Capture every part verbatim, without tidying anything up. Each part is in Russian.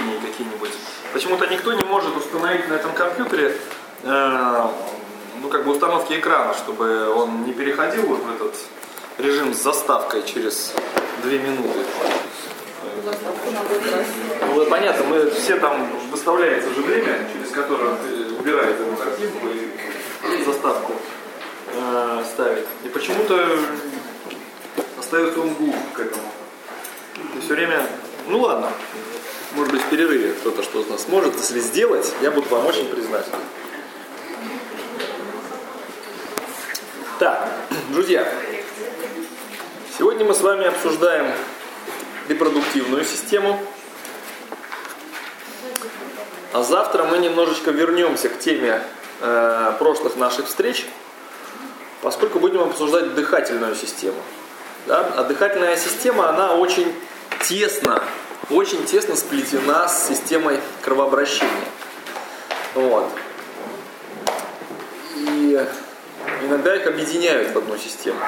линии какие-нибудь. Почему-то никто не может установить на этом компьютере э, ну, как бы установки экрана, чтобы он не переходил вот в этот режим с заставкой через две минуты. Ну, понятно, мы все там выставляется же время, через которое убирает эту картинку и заставку э, ставит. И почему-то остается он глух к этому. И все время, ну ладно, может быть в перерыве кто-то что-то у нас сможет, если сделать, я буду вам очень признателен. Так, друзья, сегодня мы с вами обсуждаем репродуктивную систему, а завтра мы немножечко вернемся к теме э, прошлых наших встреч, поскольку будем обсуждать дыхательную систему. Да? А дыхательная система, она очень тесно, очень тесно сплетена с системой кровообращения. Вот. И иногда их объединяют в одну систему.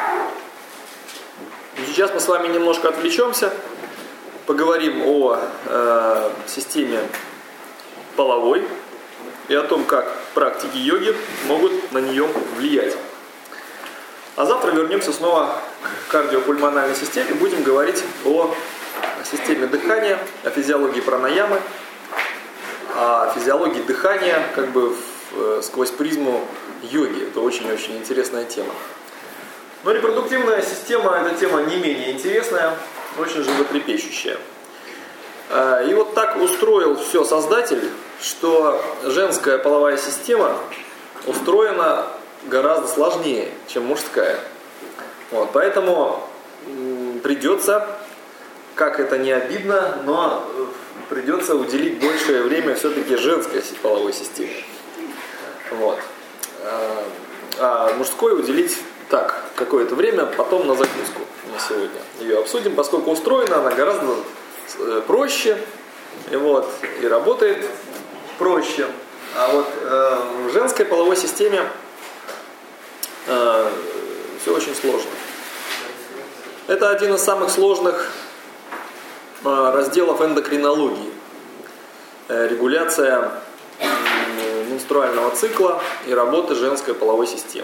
И сейчас мы с вами немножко отвлечемся, поговорим о э, системе половой и о том, как практики йоги могут на нее влиять. А завтра вернемся снова к кардиопульмональной системе, будем говорить о системе дыхания, о физиологии пранаямы, о физиологии дыхания как бы в, сквозь призму йоги. Это очень-очень интересная тема. Но репродуктивная система – это тема не менее интересная, очень животрепещущая. И вот так устроил все Создатель, что женская половая система устроена гораздо сложнее, чем мужская. Вот, поэтому придется, как это не обидно, но придется уделить большее время все-таки женской половой системе. Вот. А мужской уделить так, какое-то время, потом на закуску на сегодня ее обсудим, поскольку устроена она гораздо проще, и, вот, и работает проще. А вот э, в женской половой системе э, все очень сложно. Это один из самых сложных э, разделов эндокринологии. Э, регуляция э, менструального цикла и работы женской половой системы.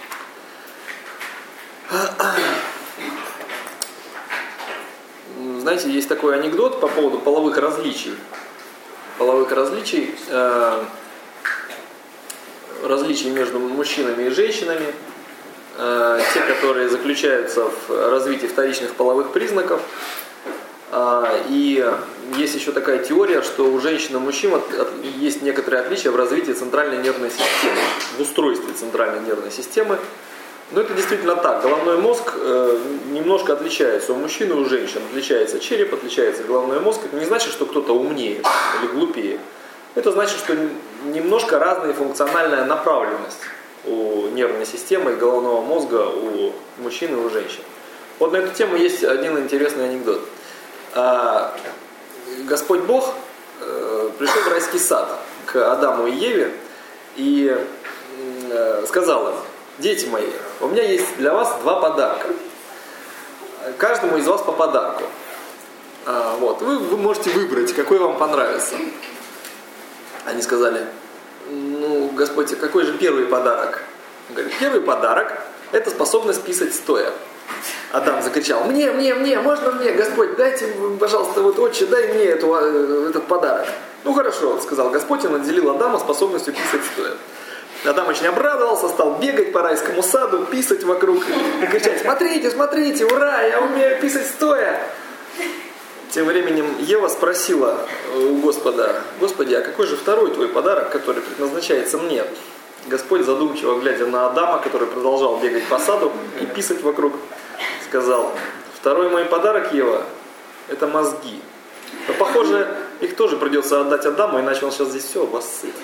Знаете, есть такой анекдот по поводу половых различий. Половых различий, э, различий между мужчинами и женщинами, э, те, которые заключаются в развитии вторичных половых признаков. Э, и есть еще такая теория, что у женщин и мужчин от, от, есть некоторые отличия в развитии центральной нервной системы, в устройстве центральной нервной системы. Но это действительно так. Головной мозг э, немножко отличается у мужчин и у женщин. Отличается череп, отличается головной мозг. Это не значит, что кто-то умнее или глупее. Это значит, что немножко разная функциональная направленность у нервной системы и головного мозга у мужчин и у женщин. Вот на эту тему есть один интересный анекдот. А, Господь Бог э, пришел в райский сад к Адаму и Еве и э, сказал им: дети мои, у меня есть для вас два подарка. Каждому из вас по подарку. А, вот. Вы, вы можете выбрать, какой вам понравится. Они сказали: ну, Господь, какой же первый подарок? Он говорит: первый подарок – это способность писать стоя. Адам закричал: мне, мне, мне, можно мне, Господь, дайте, пожалуйста, вот отче, дай мне эту, этот подарок. Ну хорошо, сказал Господь, и наделил Адама способностью писать стоя. Адам очень обрадовался, стал бегать по райскому саду, писать вокруг и кричать: смотрите, смотрите, ура, я умею писать стоя. Тем временем Ева спросила у Господа: Господи, а какой же второй твой подарок, который предназначается мне? Господь, задумчиво глядя на Адама, который продолжал бегать по саду и писать вокруг, сказал: второй мой подарок, Ева, это мозги. Но, похоже, их тоже придется отдать Адаму, иначе он сейчас здесь все обоссыт.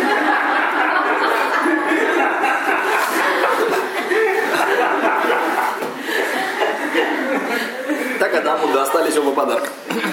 Так Адаму достались оба подарка.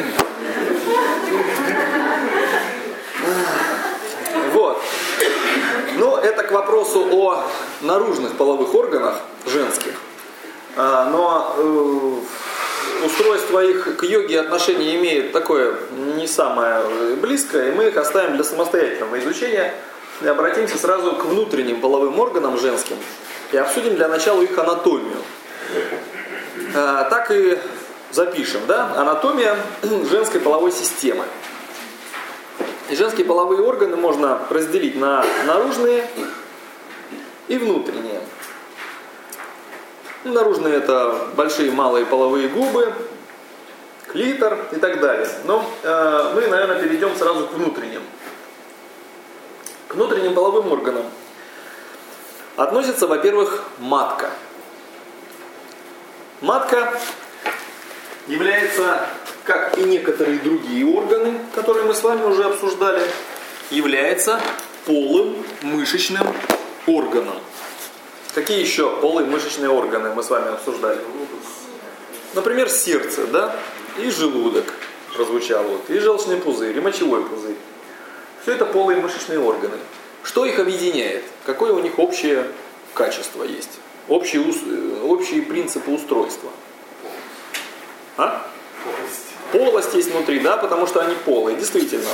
Вот. Ну, это к вопросу о наружных половых органах женских. Но устройство их к йоге отношение имеет такое не самое близкое, и мы их оставим для самостоятельного изучения. И обратимся сразу к внутренним половым органам женским и обсудим для начала их анатомию. А, так и запишем, да? Анатомия женской половой системы. И женские половые органы можно разделить на наружные и внутренние. Наружные — это большие и малые половые губы, клитор и так далее. Но э, мы, наверное, перейдем сразу к внутренним. К внутренним половым органам относится, во-первых, матка. Матка является, как и некоторые другие органы, которые мы с вами уже обсуждали, является полым мышечным органом. Какие еще полые мышечные органы мы с вами обсуждали? Например, сердце, да, и желудок прозвучал, вот, и желчный пузырь, и мочевой пузырь. Все это полые мышечные органы. Что их объединяет? Какое у них общее качество есть? Общие, общие принципы устройства? А? Полость. Полость есть внутри, да, потому что они полые, действительно.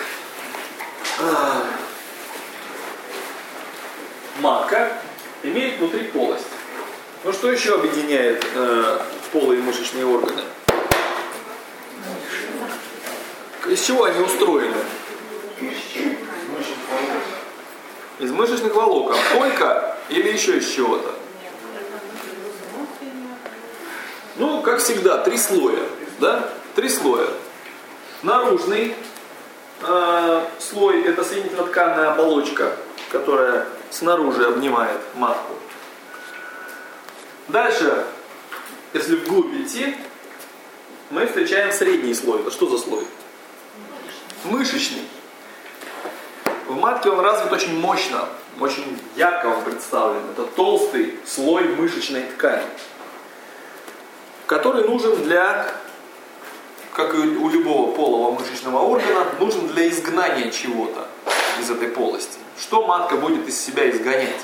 Матка имеет внутри полость. Но что еще объединяет э, полые мышечные органы? Из чего они устроены? Из мышечных волокон. Только или еще из чего-то? Ну, как всегда, три слоя. Да? Три слоя. Наружный э, слой — это соединительно-тканная оболочка, которая снаружи обнимает матку. Дальше, если вглубь идти, мы встречаем средний слой. Это что за слой? Мышечный. В матке он развит очень мощно, очень ярко он представлен. Это толстый слой мышечной ткани, который нужен для, как и у любого полого мышечного органа, нужен для изгнания чего-то из этой полости. Что матка будет из себя изгонять?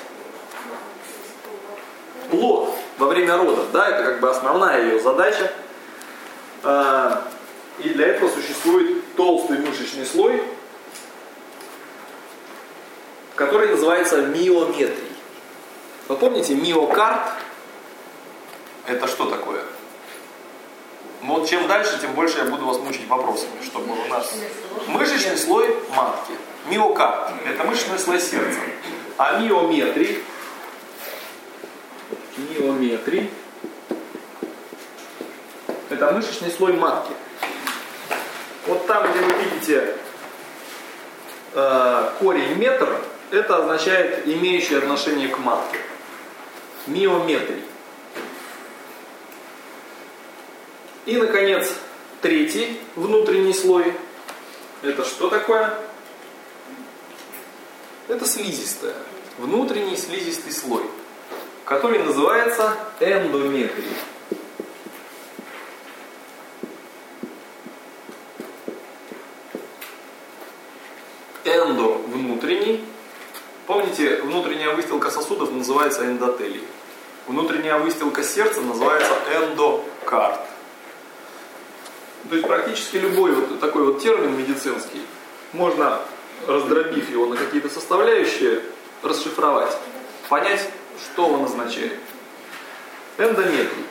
Плод во время родов, да, это как бы основная ее задача. И для этого существует толстый мышечный слой, который называется миометрий. Вы помните, миокард — это что такое? Вот чем дальше, тем больше я буду вас мучить вопросами, чтобы у нас мышечный слой матки. Миокард — это мышечный слой сердца. А миометрий, миометрий — это мышечный слой матки. Вот там, где вы видите э, корень метр, это означает имеющее отношение к матке. Миометрий. И, наконец, третий внутренний слой. Это что такое? Это слизистая. Внутренний слизистый слой, который называется эндометрий. Эндо – внутренний. Помните, внутренняя выстилка сосудов называется эндотелий. Внутренняя выстилка сердца называется эндокард. То есть практически любой вот такой вот термин медицинский можно, раздробив его на какие-то составляющие, расшифровать, понять, что он означает. Эндометрий.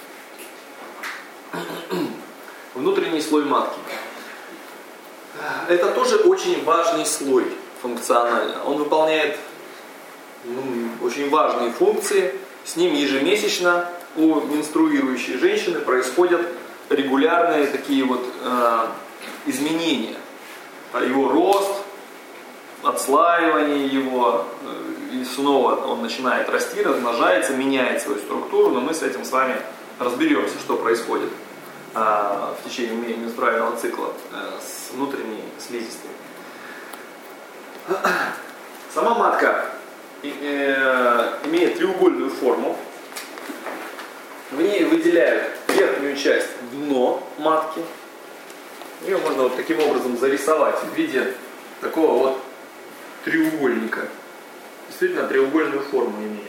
Внутренний слой матки. Это тоже очень важный слой функционально. Он выполняет ну, очень важные функции. С ним ежемесячно у менструирующей женщины происходят регулярные такие вот э, изменения. Его рост, отслаивание его, э, и снова он начинает расти, размножается, меняет свою структуру, но мы с этим с вами разберемся, что происходит э, в течение менструального цикла э, с внутренней слизистой. Сама матка э, имеет треугольную форму. В ней выделяют верхнюю часть, дно матки. Ее можно вот таким образом зарисовать в виде такого вот треугольника. Действительно треугольную форму имеет.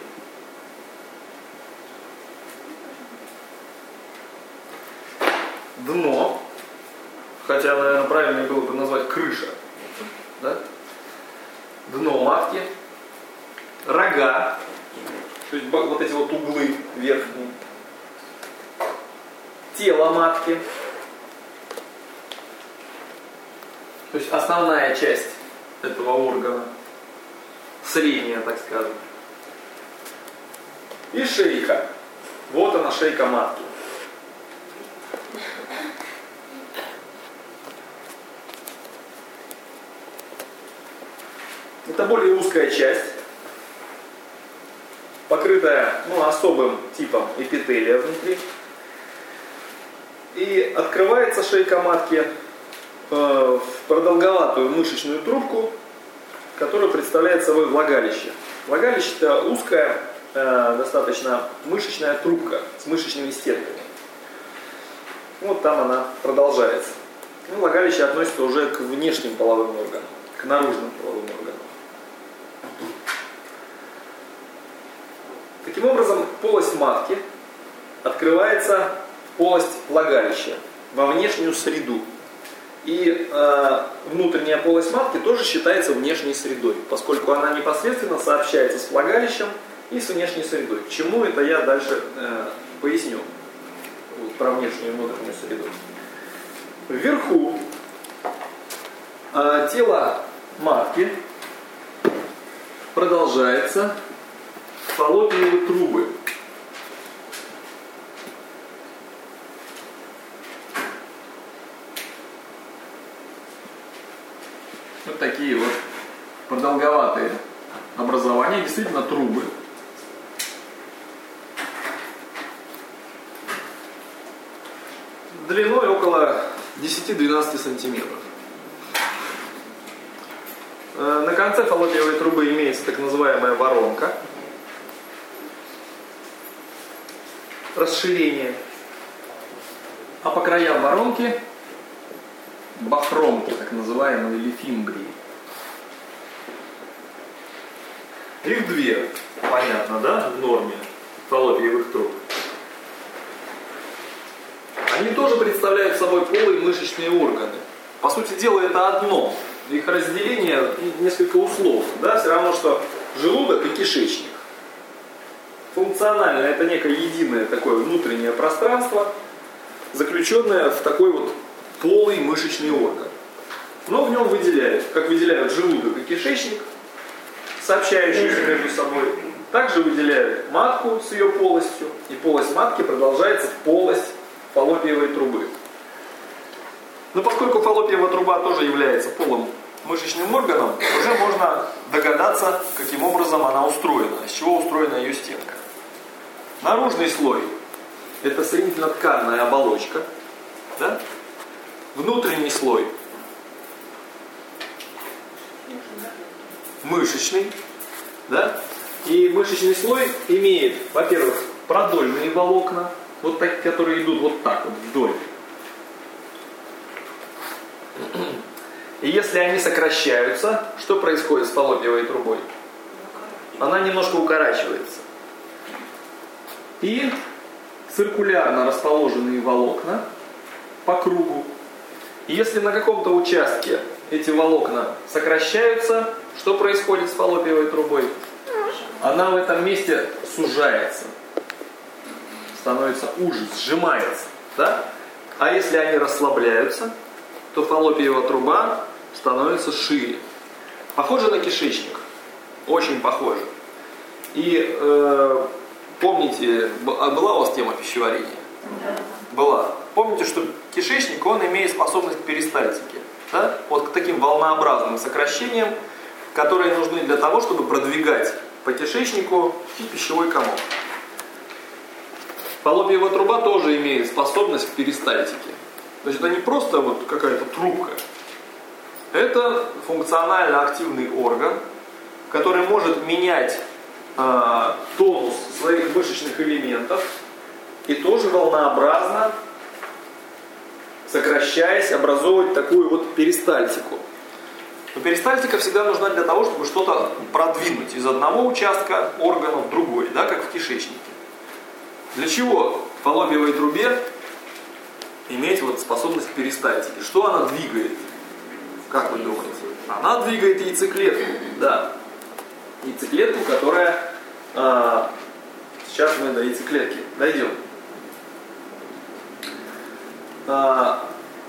дно, хотя, наверное, правильнее было бы назвать крыша, да? Дно матки, рога, то есть вот эти вот углы верхние, тело матки, то есть основная часть этого органа, средняя, так скажем, и шейка. Вот она, шейка матки. Это более узкая часть, покрытая ну, особым типом эпителия внутри. И открывается шейка матки э, в продолговатую мышечную трубку, которая представляет собой влагалище. Влагалище – это узкая, э, достаточно мышечная трубка с мышечными стенками. Вот там она продолжается. Ну, влагалище относится уже к внешним половым органам, к наружным половым органам. Таким образом, полость матки открывается в полость влагалища, во внешнюю среду. И э, внутренняя полость матки тоже считается внешней средой, поскольку она непосредственно сообщается с влагалищем и с внешней средой. К чему это я дальше э, поясню вот, про внешнюю и внутреннюю среду. Вверху э, тело матки продолжается фаллопиевые трубы. Вот такие вот продолговатые образования, действительно трубы. Длиной около десяти-двенадцати сантиметров. На конце фаллопиевой трубы имеется так называемая воронка, расширение, а по краям воронки бахромки, так называемые, или фимбрии. Их две, понятно, да, в норме фаллопиевых труб. Они тоже представляют собой полые мышечные органы. По сути дела, это одно. Их разделение несколько условно, да, все равно, что желудок и кишечник. Функционально это некое единое такое внутреннее пространство, заключенное в такой вот полый мышечный орган. Но в нем выделяют, как выделяют желудок и кишечник, сообщающиеся между собой, также выделяют матку с ее полостью, и полость матки продолжается в полость фаллопиевой трубы. Но поскольку фаллопиевая труба тоже является полым мышечным органом, уже можно догадаться, каким образом она устроена, из чего устроена ее стенка. Наружный слой – это соединительно-тканная оболочка, да? Внутренний слой – мышечный, да? И мышечный слой имеет, во-первых, продольные волокна, вот так, которые идут вот так вот вдоль. И если они сокращаются, что происходит с фаллопиевой трубой? Она немножко укорачивается. И циркулярно расположенные волокна по кругу. И если на каком-то участке эти волокна сокращаются, что происходит с фаллопиевой трубой? Она в этом месте сужается, становится уже, сжимается, да? А если они расслабляются, то фаллопиевая труба становится шире. Похоже на кишечник, очень похоже. И э, помните, была у вас тема пищеварения? Да. Была. Помните, что кишечник, он имеет способность к перистальтике, да? Вот к таким волнообразным сокращениям, которые нужны для того, чтобы продвигать по кишечнику и пищевой комок. Фаллопиевая труба тоже имеет способность к перистальтике. То есть это не просто вот какая-то трубка. Это функционально активный орган, который может менять э, тонус своих мышечных элементов и тоже волнообразно, сокращаясь, образовывать такую вот перистальтику. Но перистальтика всегда нужна для того, чтобы что-то продвинуть из одного участка органа в другой, да, как в кишечнике. Для чего в фаллопиевой трубе иметь вот способность к перистальтике. Что она двигает? Как вы думаете? Она двигает яйцеклетку, да. Яйцеклетку, которая... А, сейчас мы до яйцеклетки дойдем. А,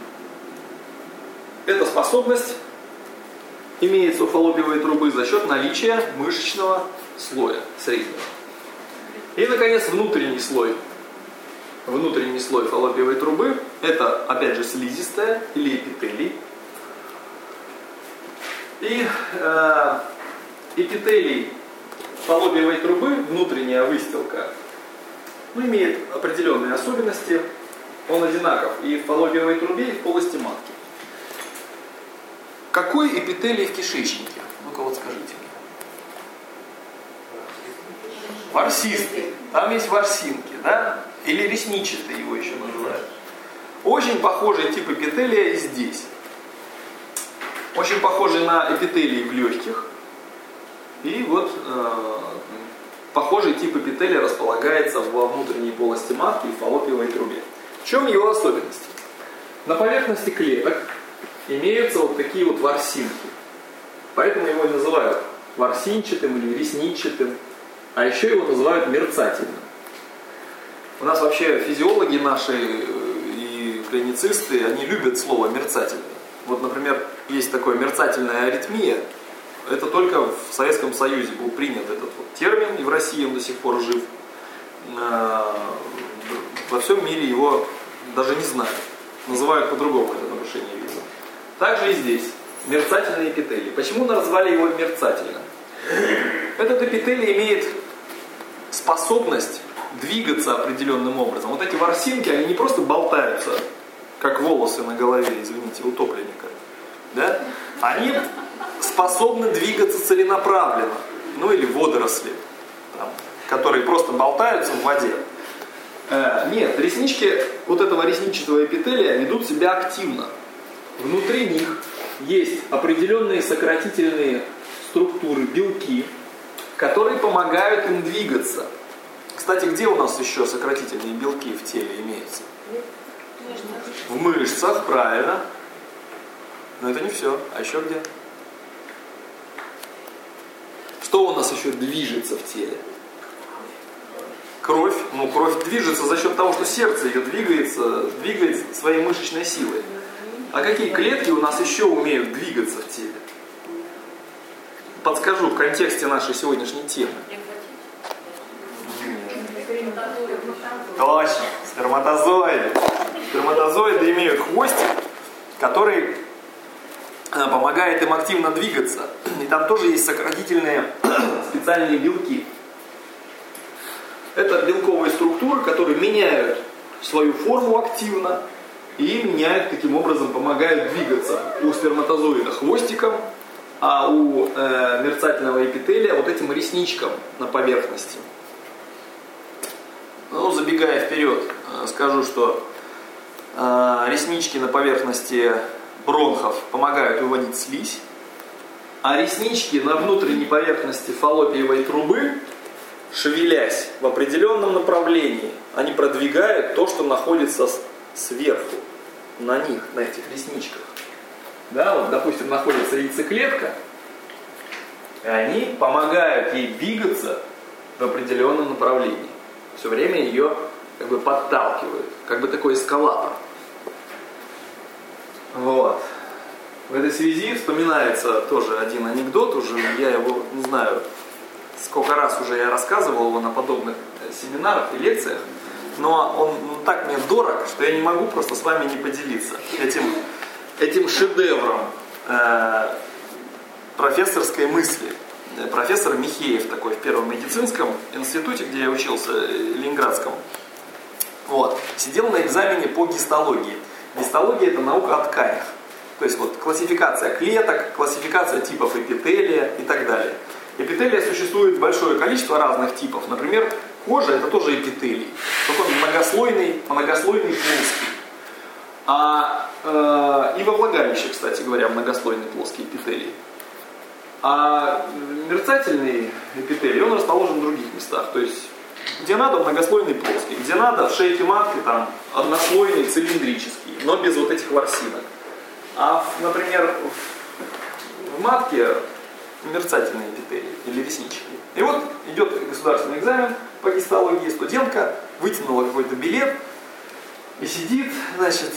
эта способность имеется у фаллопиевой трубы за счет наличия мышечного слоя среднего. И, наконец, внутренний слой. Внутренний слой фаллопиевой трубы – это, опять же, слизистая или эпителий. И э, эпителий фаллопиевой трубы, внутренняя выстилка, ну, имеет определенные особенности. Он одинаков и в фаллопиевой трубе, и в полости матки. Какой эпителий в кишечнике? Ну-ка вот скажите мне. Ворсистый. Там есть ворсинки, да? Или ресничатый его еще называют. Очень похожий тип эпителия и здесь. Очень похожий на эпителий в легких. И вот э, похожий тип эпителия располагается во внутренней полости матки и в фаллопиевой трубе. В чем его особенность? На поверхности клеток имеются вот такие вот ворсинки. Поэтому его называют ворсинчатым или ресничатым. А еще его называют мерцательным. У нас вообще физиологи наши и клиницисты, они любят слово мерцательный. Вот, например, есть такое мерцательная аритмия. Это только в Советском Союзе был принят этот вот термин, и в России он до сих пор жив. Во всем мире его даже не знают. Называют по-другому это нарушение вида. Также и здесь. Мерцательный эпителий. Почему назвали его мерцательным? Этот эпителий имеет способность двигаться определенным образом. Вот эти ворсинки, они не просто болтаются, как волосы на голове, извините, утопленника. Да? Они способны двигаться целенаправленно. Ну или водоросли, там, которые просто болтаются в воде. Э, нет, реснички вот этого ресничатого эпителия ведут себя активно. Внутри них есть определенные сократительные структуры, белки, которые помогают им двигаться. Кстати, где у нас еще сократительные белки в теле имеются? В мышцах, правильно. Но это не все. А еще где? Что у нас еще движется в теле? Кровь. Ну, кровь движется за счет того, что сердце ее двигается, двигает своей мышечной силой. А какие клетки у нас еще умеют двигаться в теле? Подскажу в контексте нашей сегодняшней темы. Точно, сперматозоиды. Сперматозоиды имеют хвостик, который помогает им активно двигаться. И там тоже есть сократительные специальные белки. Это белковые структуры, которые меняют свою форму активно и меняют, таким образом помогают двигаться. У сперматозоида хвостиком, а у э, мерцательного эпителия вот этим ресничком на поверхности. Ну, забегая вперед, скажу, что э, реснички на поверхности бронхов помогают выводить слизь, а реснички на внутренней поверхности фаллопиевой трубы, шевелясь в определенном направлении, они продвигают то, что находится сверху, на них, на этих ресничках. Да, вот, допустим, находится яйцеклетка, и они помогают ей двигаться в определенном направлении. Все время ее как бы подталкивают, как бы такой эскалатор. Вот. В этой связи вспоминается тоже один анекдот, уже я его не знаю, сколько раз уже я рассказывал его на подобных семинарах и лекциях, но он ну, так мне дорог, что я не могу просто с вами не поделиться этим, этим шедевром э, профессорской мысли. Профессор Михеев такой в Первом медицинском институте, где я учился, Ленинградском, вот, сидел на экзамене по гистологии. Гистология – это наука о тканях. То есть вот классификация клеток, классификация типов эпителия и так далее. Эпителия существует большое количество разных типов. Например, кожа – это тоже эпителий. Только он многослойный, многослойный плоский. А, э, и во влагалище, кстати говоря, многослойный плоский эпителий. А мерцательный эпителий, он расположен в других местах. То есть Где надо многослойный плоский, где надо в шейке матки там однослойный цилиндрический, но без вот этих ворсинок. А, например, в матке мерцательные эпителии или реснички. И вот идет государственный экзамен по гистологии, студентка вытянула какой-то билет и сидит, значит,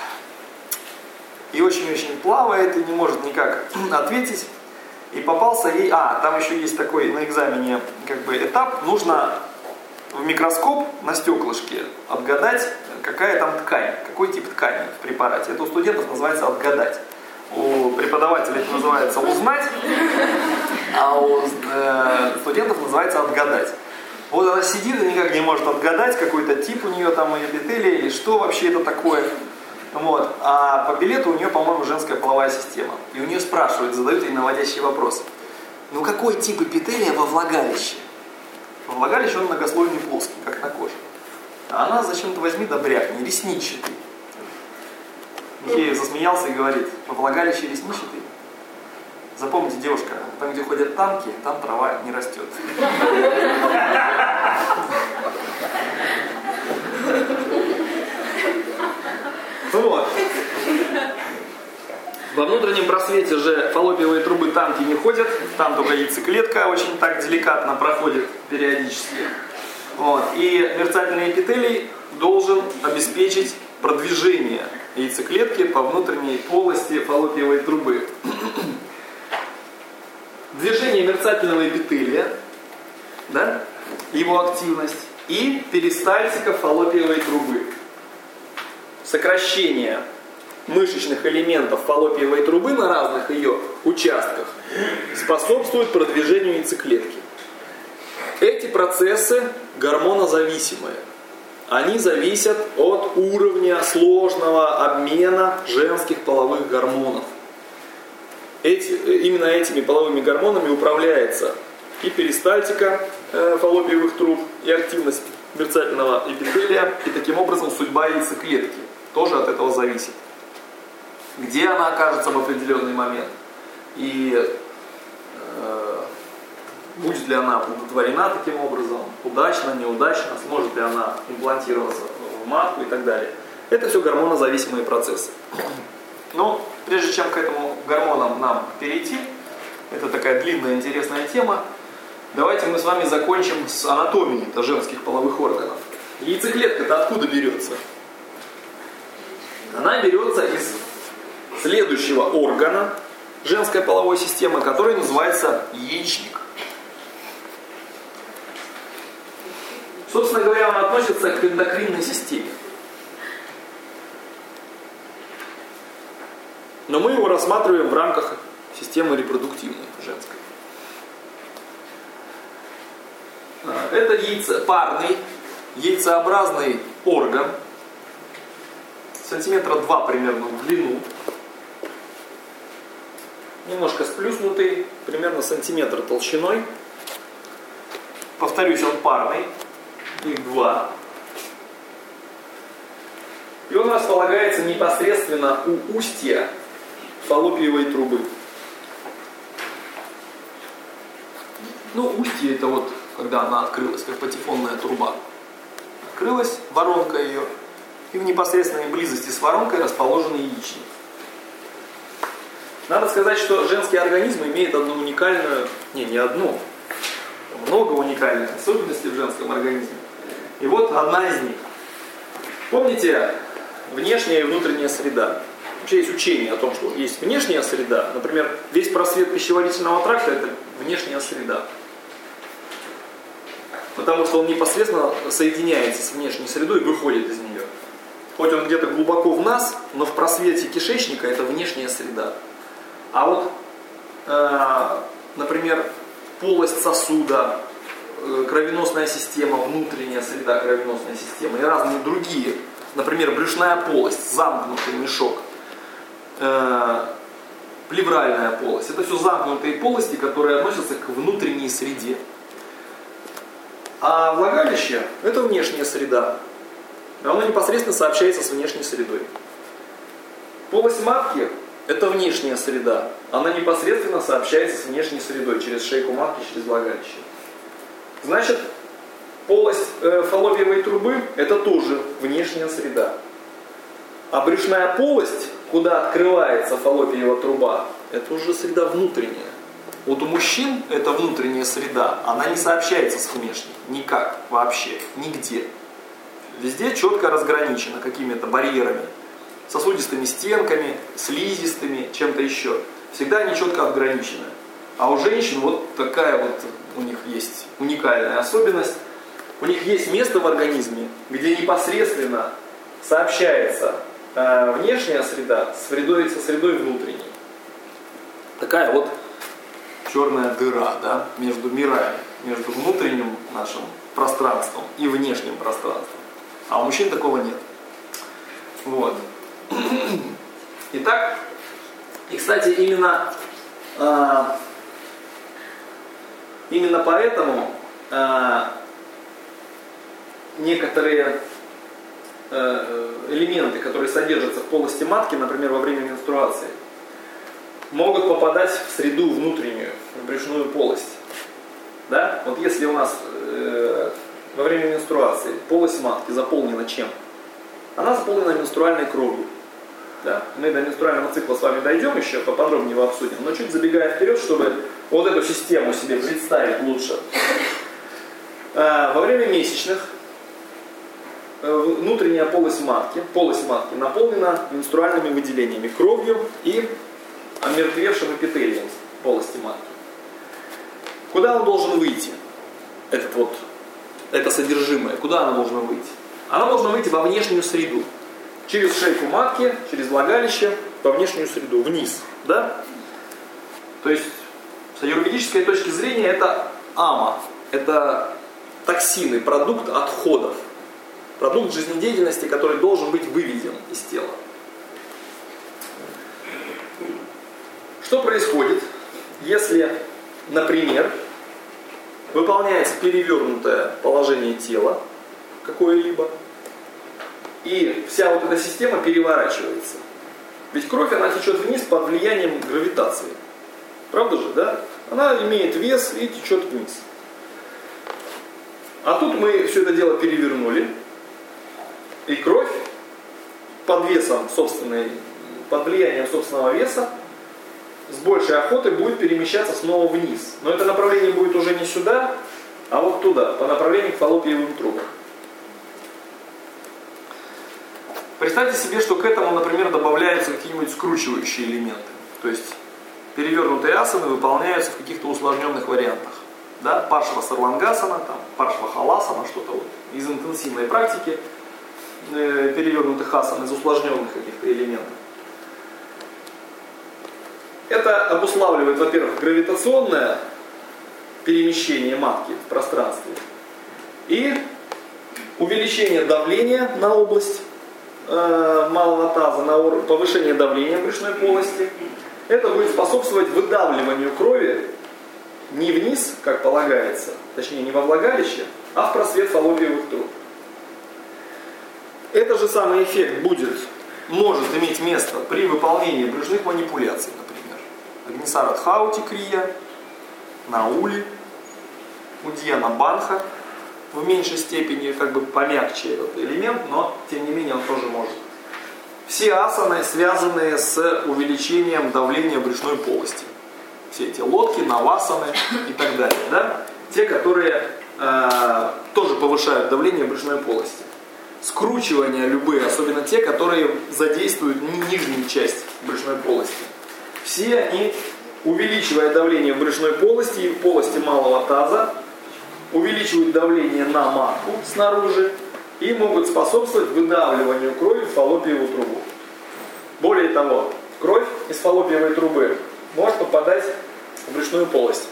и очень-очень плавает, и не может никак ответить. И попался ей, а, там еще есть такой на экзамене как бы этап, нужно в микроскоп на стеклышке отгадать, какая там ткань, какой тип ткани в препарате. Это у студентов называется отгадать. У преподавателей это называется узнать, а у э, студентов называется отгадать. Вот она сидит и никак не может отгадать, какой-то тип у нее там эпителия или что вообще это такое. Вот. А по билету у нее, по-моему, женская половая система. И у нее спрашивают, задают ей наводящие вопросы. Ну какой тип эпителия во влагалище? Во влагалище он многослойный плоский, как на коже. А она зачем-то возьми да брякни, ресничатый. Михеев засмеялся и говорит, во влагалище ресничатый. Запомните, девушка, там, где ходят танки, там трава не растет. Вот. Во внутреннем просвете же фаллопиевые трубы танки не ходят, там только яйцеклетка очень так деликатно проходит периодически. Вот. И мерцательный эпителий должен обеспечить продвижение яйцеклетки по внутренней полости фаллопиевой трубы. Движение мерцательного эпителия, да, его активность и перистальтика фаллопиевой трубы. Сокращение мышечных элементов фаллопиевой трубы на разных ее участках способствует продвижению яйцеклетки. Эти процессы гормонозависимые. Они зависят от уровня сложного обмена женских половых гормонов. Эти, именно этими половыми гормонами управляется и перистальтика э, фаллопиевых труб, и активность мерцательного эпителия, и таким образом судьба яйцеклетки тоже от этого зависит. Где она окажется в определенный момент, и э, будет ли она оплодотворена таким образом, удачно, неудачно, сможет ли она имплантироваться в матку и так далее. Это все гормонозависимые процессы. Но прежде чем к этому гормонам нам перейти, это такая длинная интересная тема, давайте мы с вами закончим с анатомией женских половых органов. Яйцеклетка-то откуда берется? Она берется из следующего органа женской половой системы, который называется яичник. Собственно говоря, он относится к эндокринной системе. Но мы его рассматриваем в рамках системы репродуктивной женской. Это яйце, парный, яйцеобразный орган, сантиметра два примерно в длину, немножко сплюснутый, примерно сантиметр толщиной. Повторюсь, он парный, их два. И он располагается непосредственно у устья фаллопиевой трубы. Ну, устье это вот, когда она открылась, как патефонная труба. Открылась воронка ее, и в непосредственной близости с воронкой расположен яичник. Надо сказать, что женский организм имеет одну уникальную, не, не одну, много уникальных особенностей в женском организме. И вот одна из них. Помните, внешняя и внутренняя среда. Вообще есть учение о том, что есть внешняя среда. Например, весь просвет пищеварительного тракта – это внешняя среда. Потому что он непосредственно соединяется с внешней средой и выходит из нее. Хоть он где-то глубоко в нас, но в просвете кишечника это внешняя среда. А вот, э, например, полость сосуда, э, кровеносная система, внутренняя среда кровеносной системы и разные другие, например, брюшная полость, замкнутый мешок, э, плевральная полость. Это все замкнутые полости, которые относятся к внутренней среде. А влагалище – это внешняя среда. Оно непосредственно сообщается с внешней средой. Полость матки – это внешняя среда. Она непосредственно сообщается с внешней средой через шейку матки, через влагалище. Значит, полость э, фаллопиевой трубы – это тоже внешняя среда. А брюшная полость, куда открывается фаллопиева труба, это уже среда внутренняя. Вот у мужчин эта внутренняя среда, она не сообщается с внешней. Никак вообще, нигде. Везде четко разграничена какими-то барьерами. Сосудистыми стенками, слизистыми, чем-то еще. Всегда они четко отграничены. А у женщин вот такая вот у них есть уникальная особенность. У них есть место в организме, где непосредственно сообщается э, внешняя среда с средой, со средой внутренней. Такая вот черная дыра, да, между мирами, между внутренним нашим пространством и внешним пространством. А у мужчин такого нет. Вот. Итак, и, кстати, именно, э, именно поэтому э, некоторые э, элементы, которые содержатся в полости матки, например, во время менструации, могут попадать в среду внутреннюю, в брюшную полость. Да? Вот если у нас э, во время менструации полость матки заполнена чем? Она заполнена менструальной кровью. Да. Мы до менструального цикла с вами дойдем еще, поподробнее его обсудим, но чуть забегая вперед, чтобы вот эту систему себе представить лучше. Э, во время месячных э, внутренняя полость матки, полость матки наполнена менструальными выделениями, кровью и омертвевшим эпителием полости матки. Куда он должен выйти? Этот вот, это содержимое, куда оно должно выйти? Оно должно выйти во внешнюю среду. Через шейку матки, через влагалище, во внешнюю среду, вниз. Да? То есть, с аюрведической точки зрения, это ама. Это токсины, продукт отходов. Продукт жизнедеятельности, который должен быть выведен из тела. Что происходит, если, например, выполняется перевернутое положение тела какое-либо, и вся вот эта система переворачивается? Ведь кровь, она течет вниз под влиянием гравитации. Правда же, да? Она имеет вес и течет вниз. А тут мы все это дело перевернули, и кровь под весом собственной, под влиянием собственного веса с большей охотой будет перемещаться снова вниз. Но это направление будет уже не сюда, а вот туда, по направлению к фаллопиевым трубам. Представьте себе, что к этому, например, добавляются какие-нибудь скручивающие элементы. То есть перевернутые асаны выполняются в каких-то усложненных вариантах. Да? Паршва сарвангасана, там, паршва халасана, что-то вот из интенсивной практики э, перевернутых асан, из усложненных каких-то элементов. Это обуславливает, во-первых, гравитационное перемещение матки в пространстве и увеличение давления на область э, малого таза, на уровень, повышение давления в брюшной полости. Это будет способствовать выдавливанию крови не вниз, как полагается, точнее не во влагалище, а в просвет фаллопиевых труб. Этот же самый эффект будет, может иметь место при выполнении брюшных манипуляций, например. Агнисарадхаути крия, наули, удьяна банха, в меньшей степени, как бы помягче этот элемент, но тем не менее он тоже может. Все асаны, связанные с увеличением давления брюшной полости. Все эти лодки, навасаны и так далее. Да? Те, которые э, тоже повышают давление брюшной полости. Скручивания любые, особенно те, которые задействуют нижнюю часть брюшной полости. Все они, увеличивая давление в брюшной полости и в полости малого таза, увеличивают давление на матку снаружи и могут способствовать выдавливанию крови в фаллопиевую трубу. Более того, кровь из фаллопиевой трубы может попадать в брюшную полость.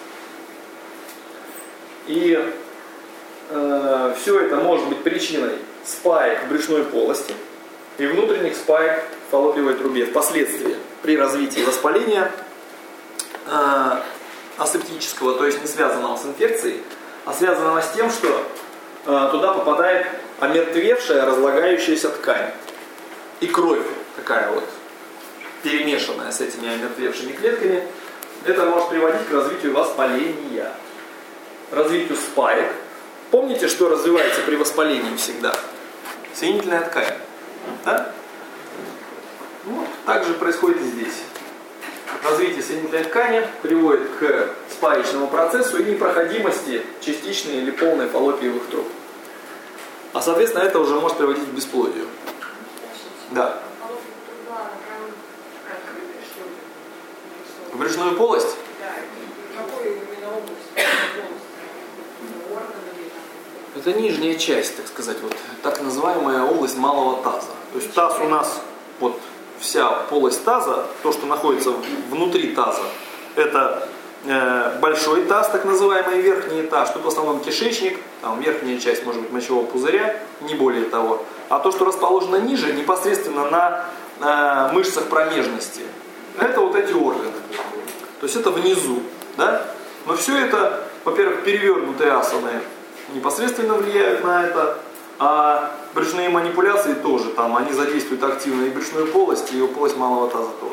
И э, все это может быть причиной спаек в брюшной полости и внутренних спаек в фаллопиевой трубе впоследствии при развитии воспаления э, асептического, то есть не связанного с инфекцией, а связанного с тем, что э, туда попадает омертвевшая, разлагающаяся ткань. И кровь такая вот, перемешанная с этими омертвевшими клетками, это может приводить к развитию воспаления, развитию спаек Помните, что развивается при воспалении всегда? Соединительная ткань. Да? Вот, так же происходит и здесь. Развитие соединительной ткани приводит к спаечному процессу и непроходимости частичной или полной фаллопиевых труб. А соответственно это уже может приводить к бесплодию. Да. В брюшную полость? Это нижняя часть, так сказать, вот так называемая область малого таза. То есть таз у нас, вот вся полость таза, то, что находится внутри таза, это э, большой таз, так называемый верхний этаж, тут в основном кишечник, там верхняя часть, может быть, мочевого пузыря, не более того. А то, что расположено ниже, непосредственно на э, мышцах промежности, это вот эти органы. То есть это внизу, да? Но все это, во-первых, перевернутые асаны непосредственно влияют на это, а брюшные манипуляции тоже, там, они задействуют активно и брюшную полость, и полость малого таза тоже.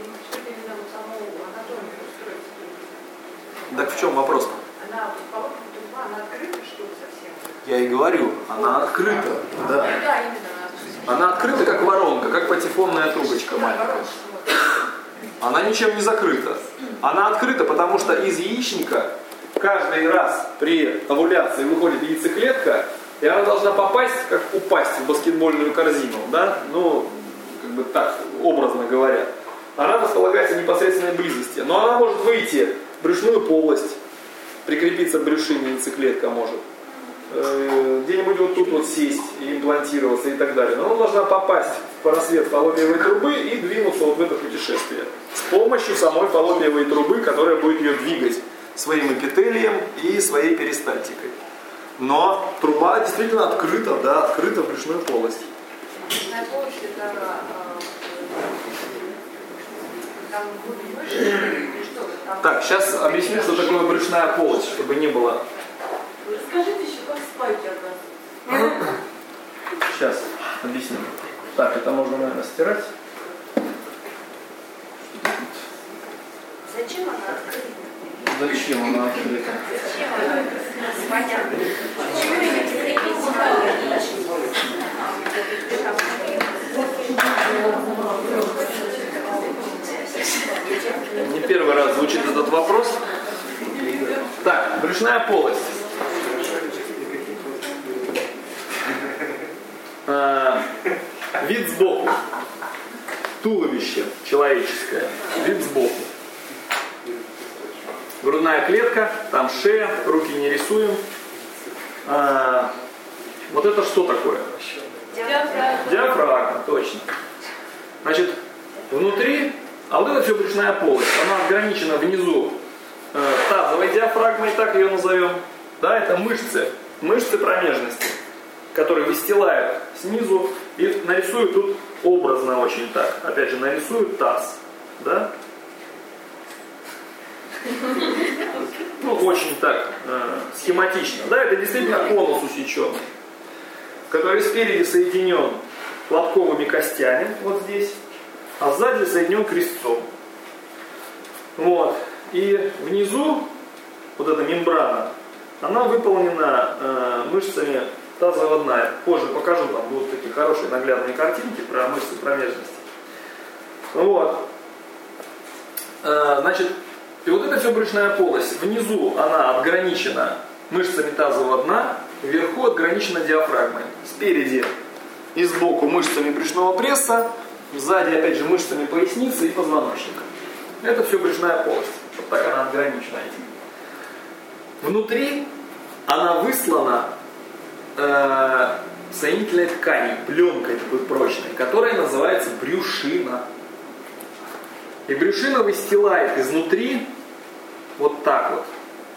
Так в чем вопрос-то? Она, она открыта, что ли, совсем? Я и говорю, она открыта. Да. Да, именно. Она открыта, как воронка, как патефонная трубочка маленькая. Она ничем не закрыта. Она открыта, потому что из яичника каждый раз при овуляции выходит яйцеклетка, и она должна попасть, как упасть в баскетбольную корзину, да? Ну, как бы так, образно говоря. Она располагается в непосредственной близости. Но она может выйти в брюшную полость, прикрепиться к брюшине, яйцеклетка может. Где-нибудь вот тут вот сесть и имплантироваться и так далее. Но она должна попасть в просвет фаллопиевой трубы и двинуться вот в это путешествие. С помощью самой фаллопиевой трубы, которая будет ее двигать своим эпителием и своей перистальтикой. Но труба действительно открыта, да, открыта в брюшную полость. Брюшная полость это там мышцы или что? Так, сейчас объясню, что такое брюшная полость, чтобы не было. Расскажите еще, как спайки оказываются. Сейчас объясню. Так, это можно, наверное, стирать. Зачем она открыта? Зачем она открыта? Зачем она открыта? Понятно. Почему ее крепить Не первый раз звучит этот вопрос. Так, брюшная полость. А, вид сбоку. Туловище человеческое. Вид сбоку. Грудная клетка, там шея, руки не рисуем. А, вот это что такое? Диафрагма. Диафрагма, точно. Значит, внутри, а вот это все брюшная полость, она ограничена внизу э, тазовой диафрагмой, так ее назовем. Да, это мышцы, мышцы промежности, которые выстилают снизу и нарисуют тут образно очень так. Опять же, нарисуют таз. Да? Ну, очень так э, схематично. Да, это действительно конус усеченный, который спереди соединен лобковыми костями, вот здесь, а сзади соединен крестцом. Вот. И внизу вот эта мембрана, она выполнена э, мышцами тазоводная. Позже покажу, там будут такие хорошие наглядные картинки про мышцы промежности. Вот. Э, значит, и вот это все брюшная полость. Внизу она отграничена мышцами тазового дна, вверху отграничена диафрагмой. Спереди и сбоку мышцами брюшного пресса, сзади опять же мышцами поясницы и позвоночника. Это все брюшная полость. Вот так она отграничена этим. Внутри она выслана э, соединительной тканью, пленкой такой прочной, которая называется брюшина. И брюшина выстилает изнутри вот так вот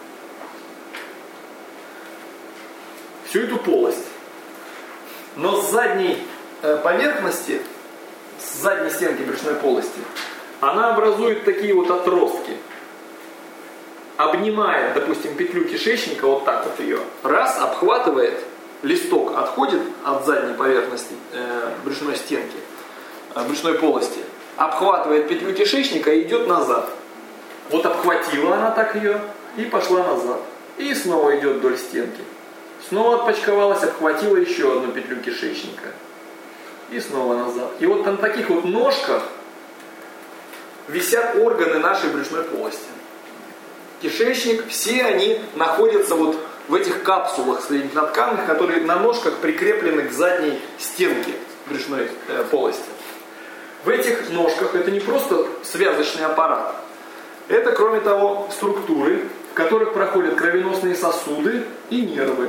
всю эту полость. Но с задней э, поверхности, с задней стенки брюшной полости, она образует такие вот отростки. Обнимает, допустим, петлю кишечника, вот так вот ее, раз, обхватывает, листок отходит от задней поверхности э, брюшной стенки, э, брюшной полости, обхватывает петлю кишечника и идет назад. Вот обхватила она так ее и пошла назад. И снова идет вдоль стенки. снова отпочковалась, обхватила еще одну петлю кишечника. И снова назад. И вот на таких вот ножках висят органы нашей брюшной полости. Кишечник, все они находятся вот в этих капсулах соединительно-тканных, которые на ножках прикреплены к задней стенке брюшной э, полости. В этих ножках это не просто связочный аппарат. Это, кроме того, структуры, в которых проходят кровеносные сосуды и нервы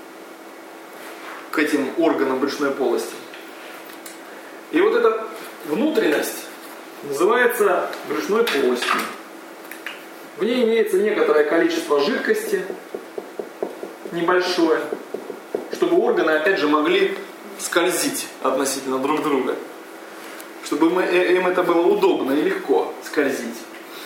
к этим органам брюшной полости. И вот эта внутренность называется брюшной полостью. В ней имеется некоторое количество жидкости, небольшое, чтобы органы, опять же, могли скользить относительно друг друга. Чтобы им это было удобно и легко скользить.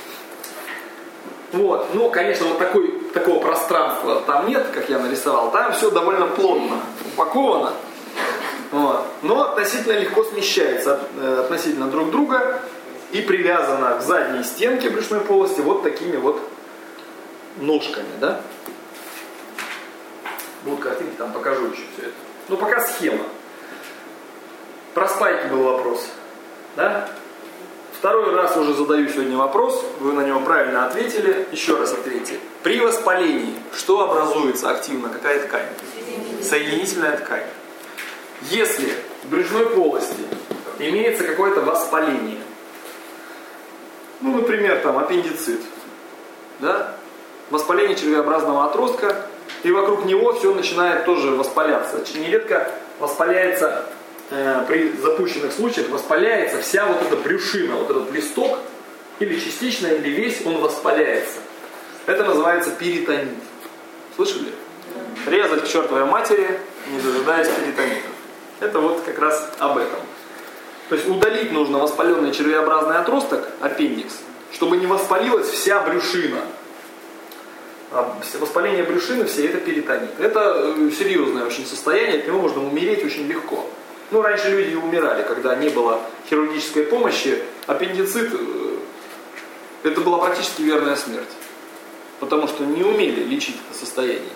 Вот. Ну, конечно, вот такой, такого пространства там нет, как я нарисовал. Там все довольно плотно упаковано. Вот. Но относительно легко смещается относительно друг друга и привязано к задней стенке брюшной полости вот такими вот ножками, да? Будут картинки, там покажу еще все это. Ну, пока схема. Про спайки был вопрос. Да? Второй раз уже задаю сегодня вопрос, вы на него правильно ответили. Еще раз ответьте. При воспалении что образуется активно? Какая ткань? Соединительная ткань. Если в брюшной полости имеется какое-то воспаление, ну, например, там аппендицит, да? Воспаление червеобразного отростка, и вокруг него все начинает тоже воспаляться. Нередко воспаляется, э, при запущенных случаях, воспаляется вся вот эта брюшина, вот этот листок, или частично, или весь он воспаляется. Это называется перитонит. Слышали? Резать к чертовой матери, не дожидаясь перитонитов. Это вот как раз об этом. То есть удалить нужно воспаленный червеобразный отросток, аппендикс, чтобы не воспалилась вся брюшина. А воспаление брюшины все это перитонит. Это серьезное очень состояние, от него можно умереть очень легко. Ну, раньше люди умирали, когда не было хирургической помощи. Аппендицит, это была практически верная смерть. Потому что не умели лечить это состояние.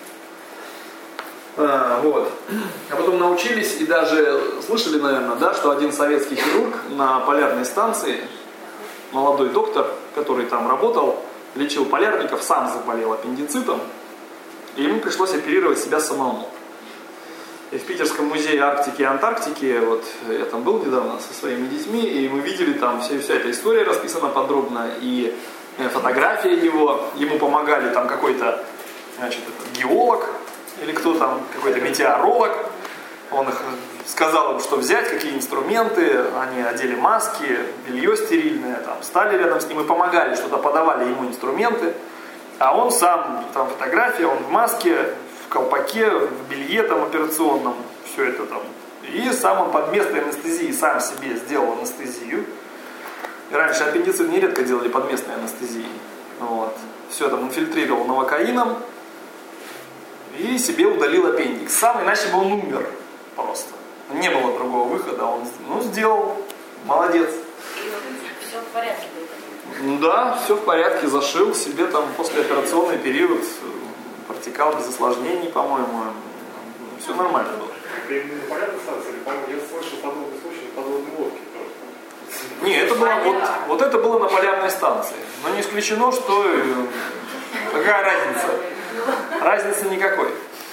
А, вот. А потом научились и даже слышали, наверное, да, что один советский хирург на полярной станции, молодой доктор, который там работал, лечил полярников, сам заболел аппендицитом, и ему пришлось оперировать себя самому. И в Питерском музее Арктики и Антарктики, вот я там был недавно со своими детьми, и мы видели там вся, вся эта история расписана подробно, и фотография его, ему помогали там какой-то, значит, это, геолог, или кто там, какой-то метеоролог, он их сказал им, что взять, какие инструменты, они одели маски, белье стерильное, там, стали рядом с ним и помогали, что-то подавали ему инструменты, а он сам, там фотография, он в маске, в колпаке, в белье там операционном, все это там, и сам он под местной анестезией сам себе сделал анестезию. И раньше аппендицит нередко делали под местной анестезией, вот. Все там инфильтрировал новокаином, и себе удалил аппендикс. Сам, иначе бы он умер просто. Не было другого выхода. Он ну, сделал. Молодец. Все в порядке было? Ну да, все в порядке. Зашил себе там послеоперационный период. Протекал без осложнений, по-моему. Все нормально было. Ты на полярной станции? Я слышал подобный случай на подводной лодке тоже. Не, это было, вот, вот это было на полярной станции. Но не исключено, что какая разница. Разницы никакой.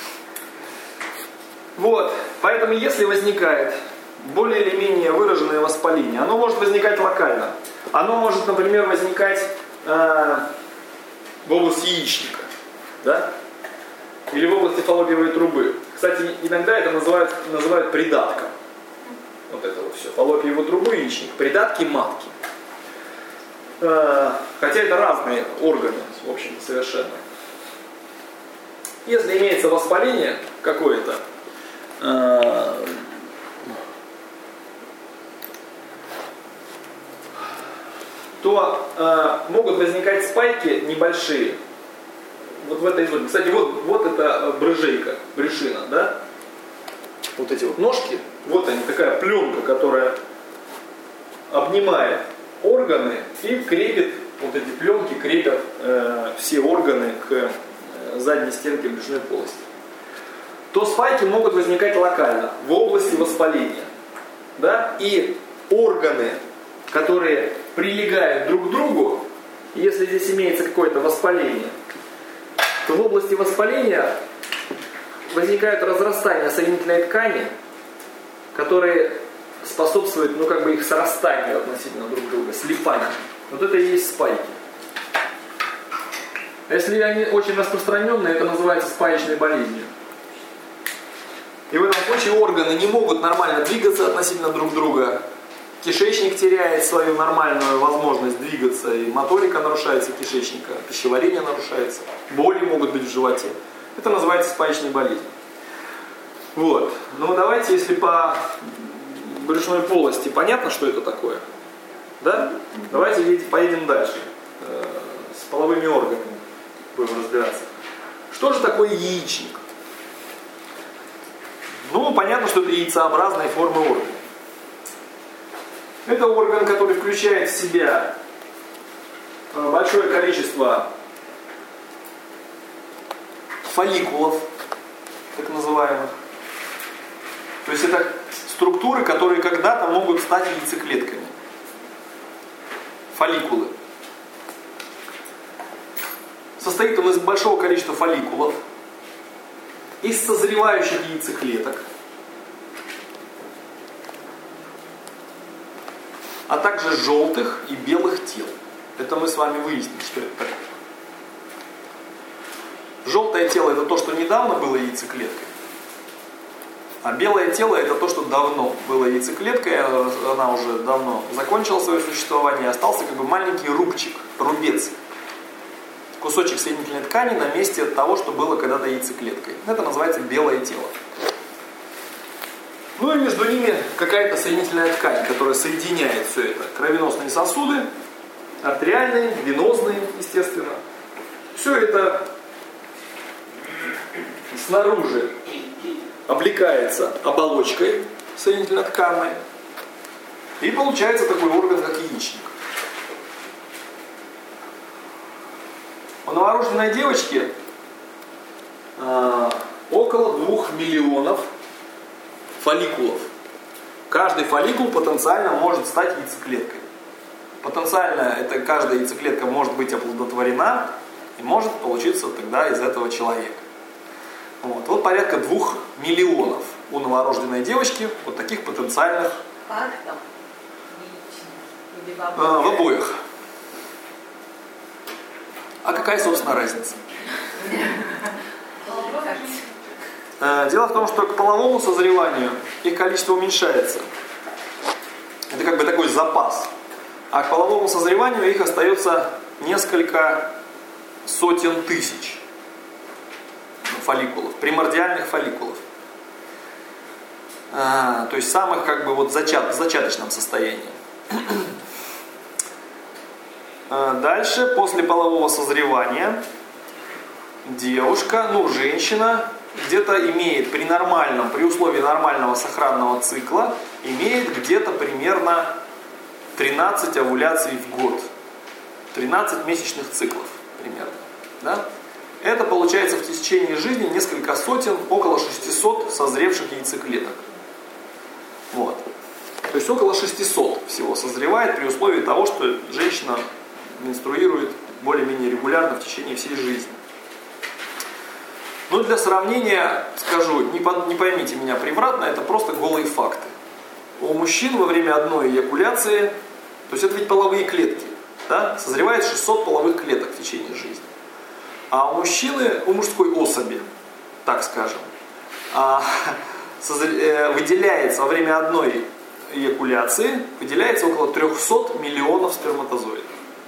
Вот, поэтому если возникает более или менее выраженное воспаление, оно может возникать локально. Оно может, например, возникать э, в области яичника, да? Или в области фаллопиевой трубы. Кстати, иногда это называют, называют придатком. Вот это вот все. Фаллопиевую трубу, яичник, придатки матки. Э, хотя это разные органы, в общем-то, совершенно. Если имеется воспаление какое-то, э, то э, могут возникать спайки небольшие. Вот в этой зоне. Кстати, вот, вот это брыжейка, брюшина, да? Вот эти вот ножки, вот они, такая пленка, которая обнимает органы и крепит, вот эти пленки крепят э, все органы к задней стенке брюшной полости. то спайки могут возникать локально, в области воспаления. Да? И органы, которые прилегают друг к другу, если здесь имеется какое-то воспаление, то в области воспаления возникают разрастания соединительной ткани, которые способствуют, ну, как бы их срастанию относительно друг друга, слипанию. Вот это и есть спайки. Если они очень распространенные, это называется спаечной болезнью. И в этом случае органы не могут нормально двигаться относительно друг друга. Кишечник теряет свою нормальную возможность двигаться, и моторика нарушается кишечника, пищеварение нарушается, боли могут быть в животе. Это называется спаечной болезнью. Вот. Ну давайте, если по брюшной полости понятно, что это такое, да? Давайте поедем дальше. С половыми органами будем разбираться. Что же такое яичник? Ну, понятно, что это яйцеобразные формы органов. Это орган, который включает в себя большое количество фолликулов, так называемых. То есть это структуры, которые когда-то могут стать яйцеклетками. Фолликулы. Состоит он из большого количества фолликулов, из созревающих яйцеклеток, а также желтых и белых тел. Это мы с вами выясним, что это такое. Желтое тело — это то, что недавно было яйцеклеткой, а белое тело — это то, что давно было яйцеклеткой, она уже давно закончила свое существование, и остался как бы маленький рубчик, рубец, кусочек соединительной ткани на месте того, что было когда-то яйцеклеткой. Это называется белое тело. Ну и между ними какая-то соединительная ткань, которая соединяет все это. Кровеносные сосуды, артериальные, венозные, естественно. Все это снаружи облекается оболочкой соединительно-тканной. И получается такой орган, как яичник. У новорожденной девочки э, около двух миллионов фолликулов. Каждый фолликул потенциально может стать яйцеклеткой. Потенциально это каждая яйцеклетка может быть оплодотворена и может получиться тогда из этого человека. Вот, вот порядка двух миллионов у новорожденной девочки вот таких потенциальных Фактом? Или в э, в обоих. А какая, собственно, разница? Дело в том, что к половому созреванию их количество уменьшается. Это как бы такой запас. А к половому созреванию их остается несколько сотен тысяч фолликулов, примордиальных фолликулов. А, то есть самых как бы вот зачат, в зачаточном состоянии. Дальше, после полового созревания, девушка, ну, женщина, где-то имеет при нормальном, при условии нормального сохранного цикла, имеет где-то примерно тринадцать овуляций в год. тринадцать месячных циклов примерно. Да? Это получается в течение жизни несколько сотен, около шестисот созревших яйцеклеток. Вот. То есть около шестисот всего созревает при условии того, что женщина менструирует более-менее регулярно в течение всей жизни. Но для сравнения скажу, не, по, не поймите меня превратно, это просто голые факты. У мужчин во время одной эякуляции, то есть это ведь половые клетки, да, созревает шестьсот половых клеток в течение жизни. А у мужчины, у мужской особи, так скажем, а, созр, выделяется во время одной эякуляции, выделяется около трехсот миллионов сперматозоидов.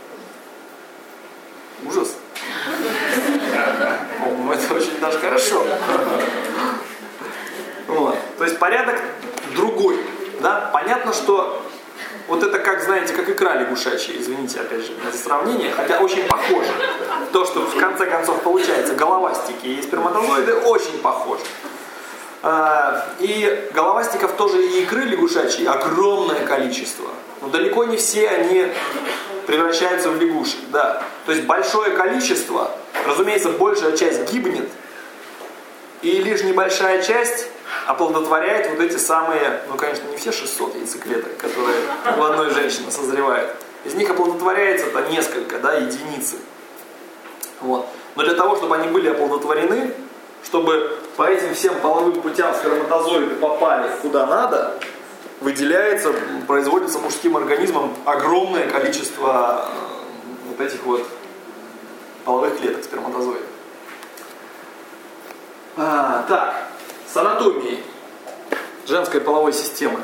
Ужас. По-моему, это очень даже хорошо. Вот. То есть порядок другой. Да? Понятно, что вот это как, знаете, как икра лягушачья, извините, опять же, за сравнение, хотя очень похоже. То, что в конце концов получается, головастики и сперматозоиды очень похожи. И головастиков тоже и икры лягушачьей огромное количество. Но далеко не все они превращаются в лягушек. Да. То есть большое количество, разумеется, большая часть гибнет, И лишь небольшая часть оплодотворяет вот эти самые, ну, конечно, не все шестьсот яйцеклеток, которые у одной женщины созревают. Из них оплодотворяется это несколько, да, единицы. Вот. Но для того, чтобы они были оплодотворены, чтобы по этим всем половым путям сперматозоиды попали куда надо, выделяется, производится мужским организмом огромное количество вот этих вот половых клеток, сперматозоидов. А, так, с анатомией женской половой системы.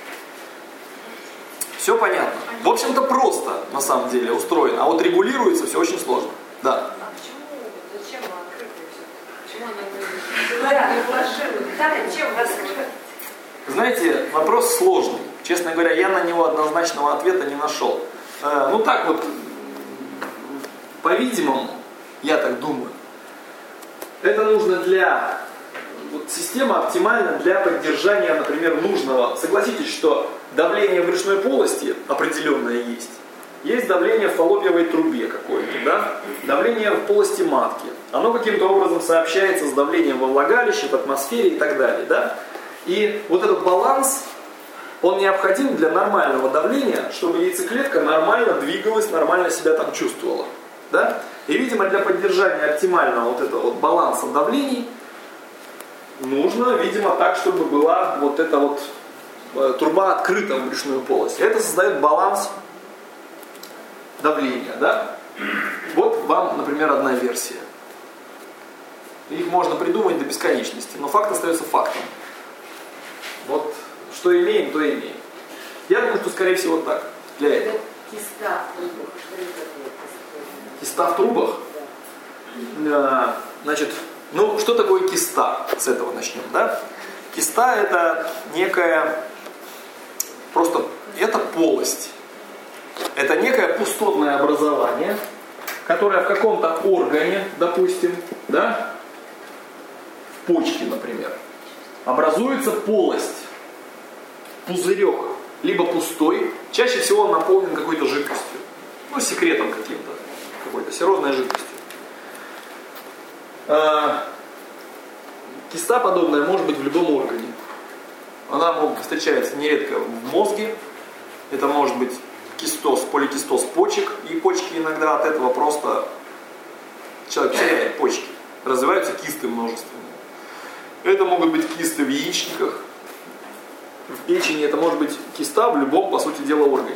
Все понятно. В общем-то просто, на самом деле, устроено. А вот регулируется все очень сложно. Да. А почему, зачем открытое все? Почему она не флажирует? Да, зачем вас открыто? Знаете, вопрос сложный. Честно говоря, я на него однозначного ответа не нашел. Э, ну так вот, по-видимому, я так думаю, это нужно для... Вот система оптимальна для поддержания, например, нужного. Согласитесь, что давление в брюшной полости определенное есть. Есть давление в фаллопиевой трубе какое-то, да? Давление в полости матки. Оно каким-то образом сообщается с давлением во влагалище, в атмосфере и так далее, да? И вот этот баланс, он необходим для нормального давления, чтобы яйцеклетка нормально двигалась, нормально себя там чувствовала, да? И, видимо, для поддержания оптимального вот этого вот баланса давлений нужно, видимо, так, чтобы была вот эта вот э, труба открыта в брюшную полость. Это создает баланс давления, да? Вот вам, например, одна версия. Их можно придумать до бесконечности, но факт остается фактом. Вот что имеем, то имеем. Я думаю, что, скорее всего, так. Для этого. Киста в трубах. Что это такое? Киста в трубах? Да. Значит, ну, что такое киста? С этого начнем, да? Киста это некая, просто, это полость. Это некое пустотное образование, которое в каком-то органе, допустим, да, в почке, например, образуется полость, пузырек, либо пустой, чаще всего он наполнен какой-то жидкостью, ну, секретом каким-то, какой-то серозной жидкостью. Киста подобная может быть в любом органе. Она встречается нередко в мозге. Это может быть кистоз, поликистоз почек. И почки иногда от этого просто человек теряет почки. Развиваются кисты множественные. Это могут быть кисты в яичниках. В печени это может быть киста в любом, по сути дела, органе.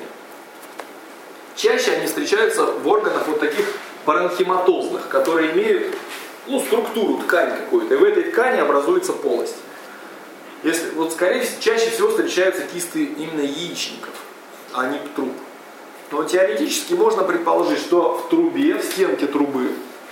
Чаще они встречаются в органах вот таких паренхиматозных, которые имеют, ну, структуру, ткань какую-то, и в этой ткани образуется полость. Если, вот, скорее всего, чаще всего встречаются кисты именно яичников, а не труб. Но теоретически можно предположить, что в трубе, в стенке трубы,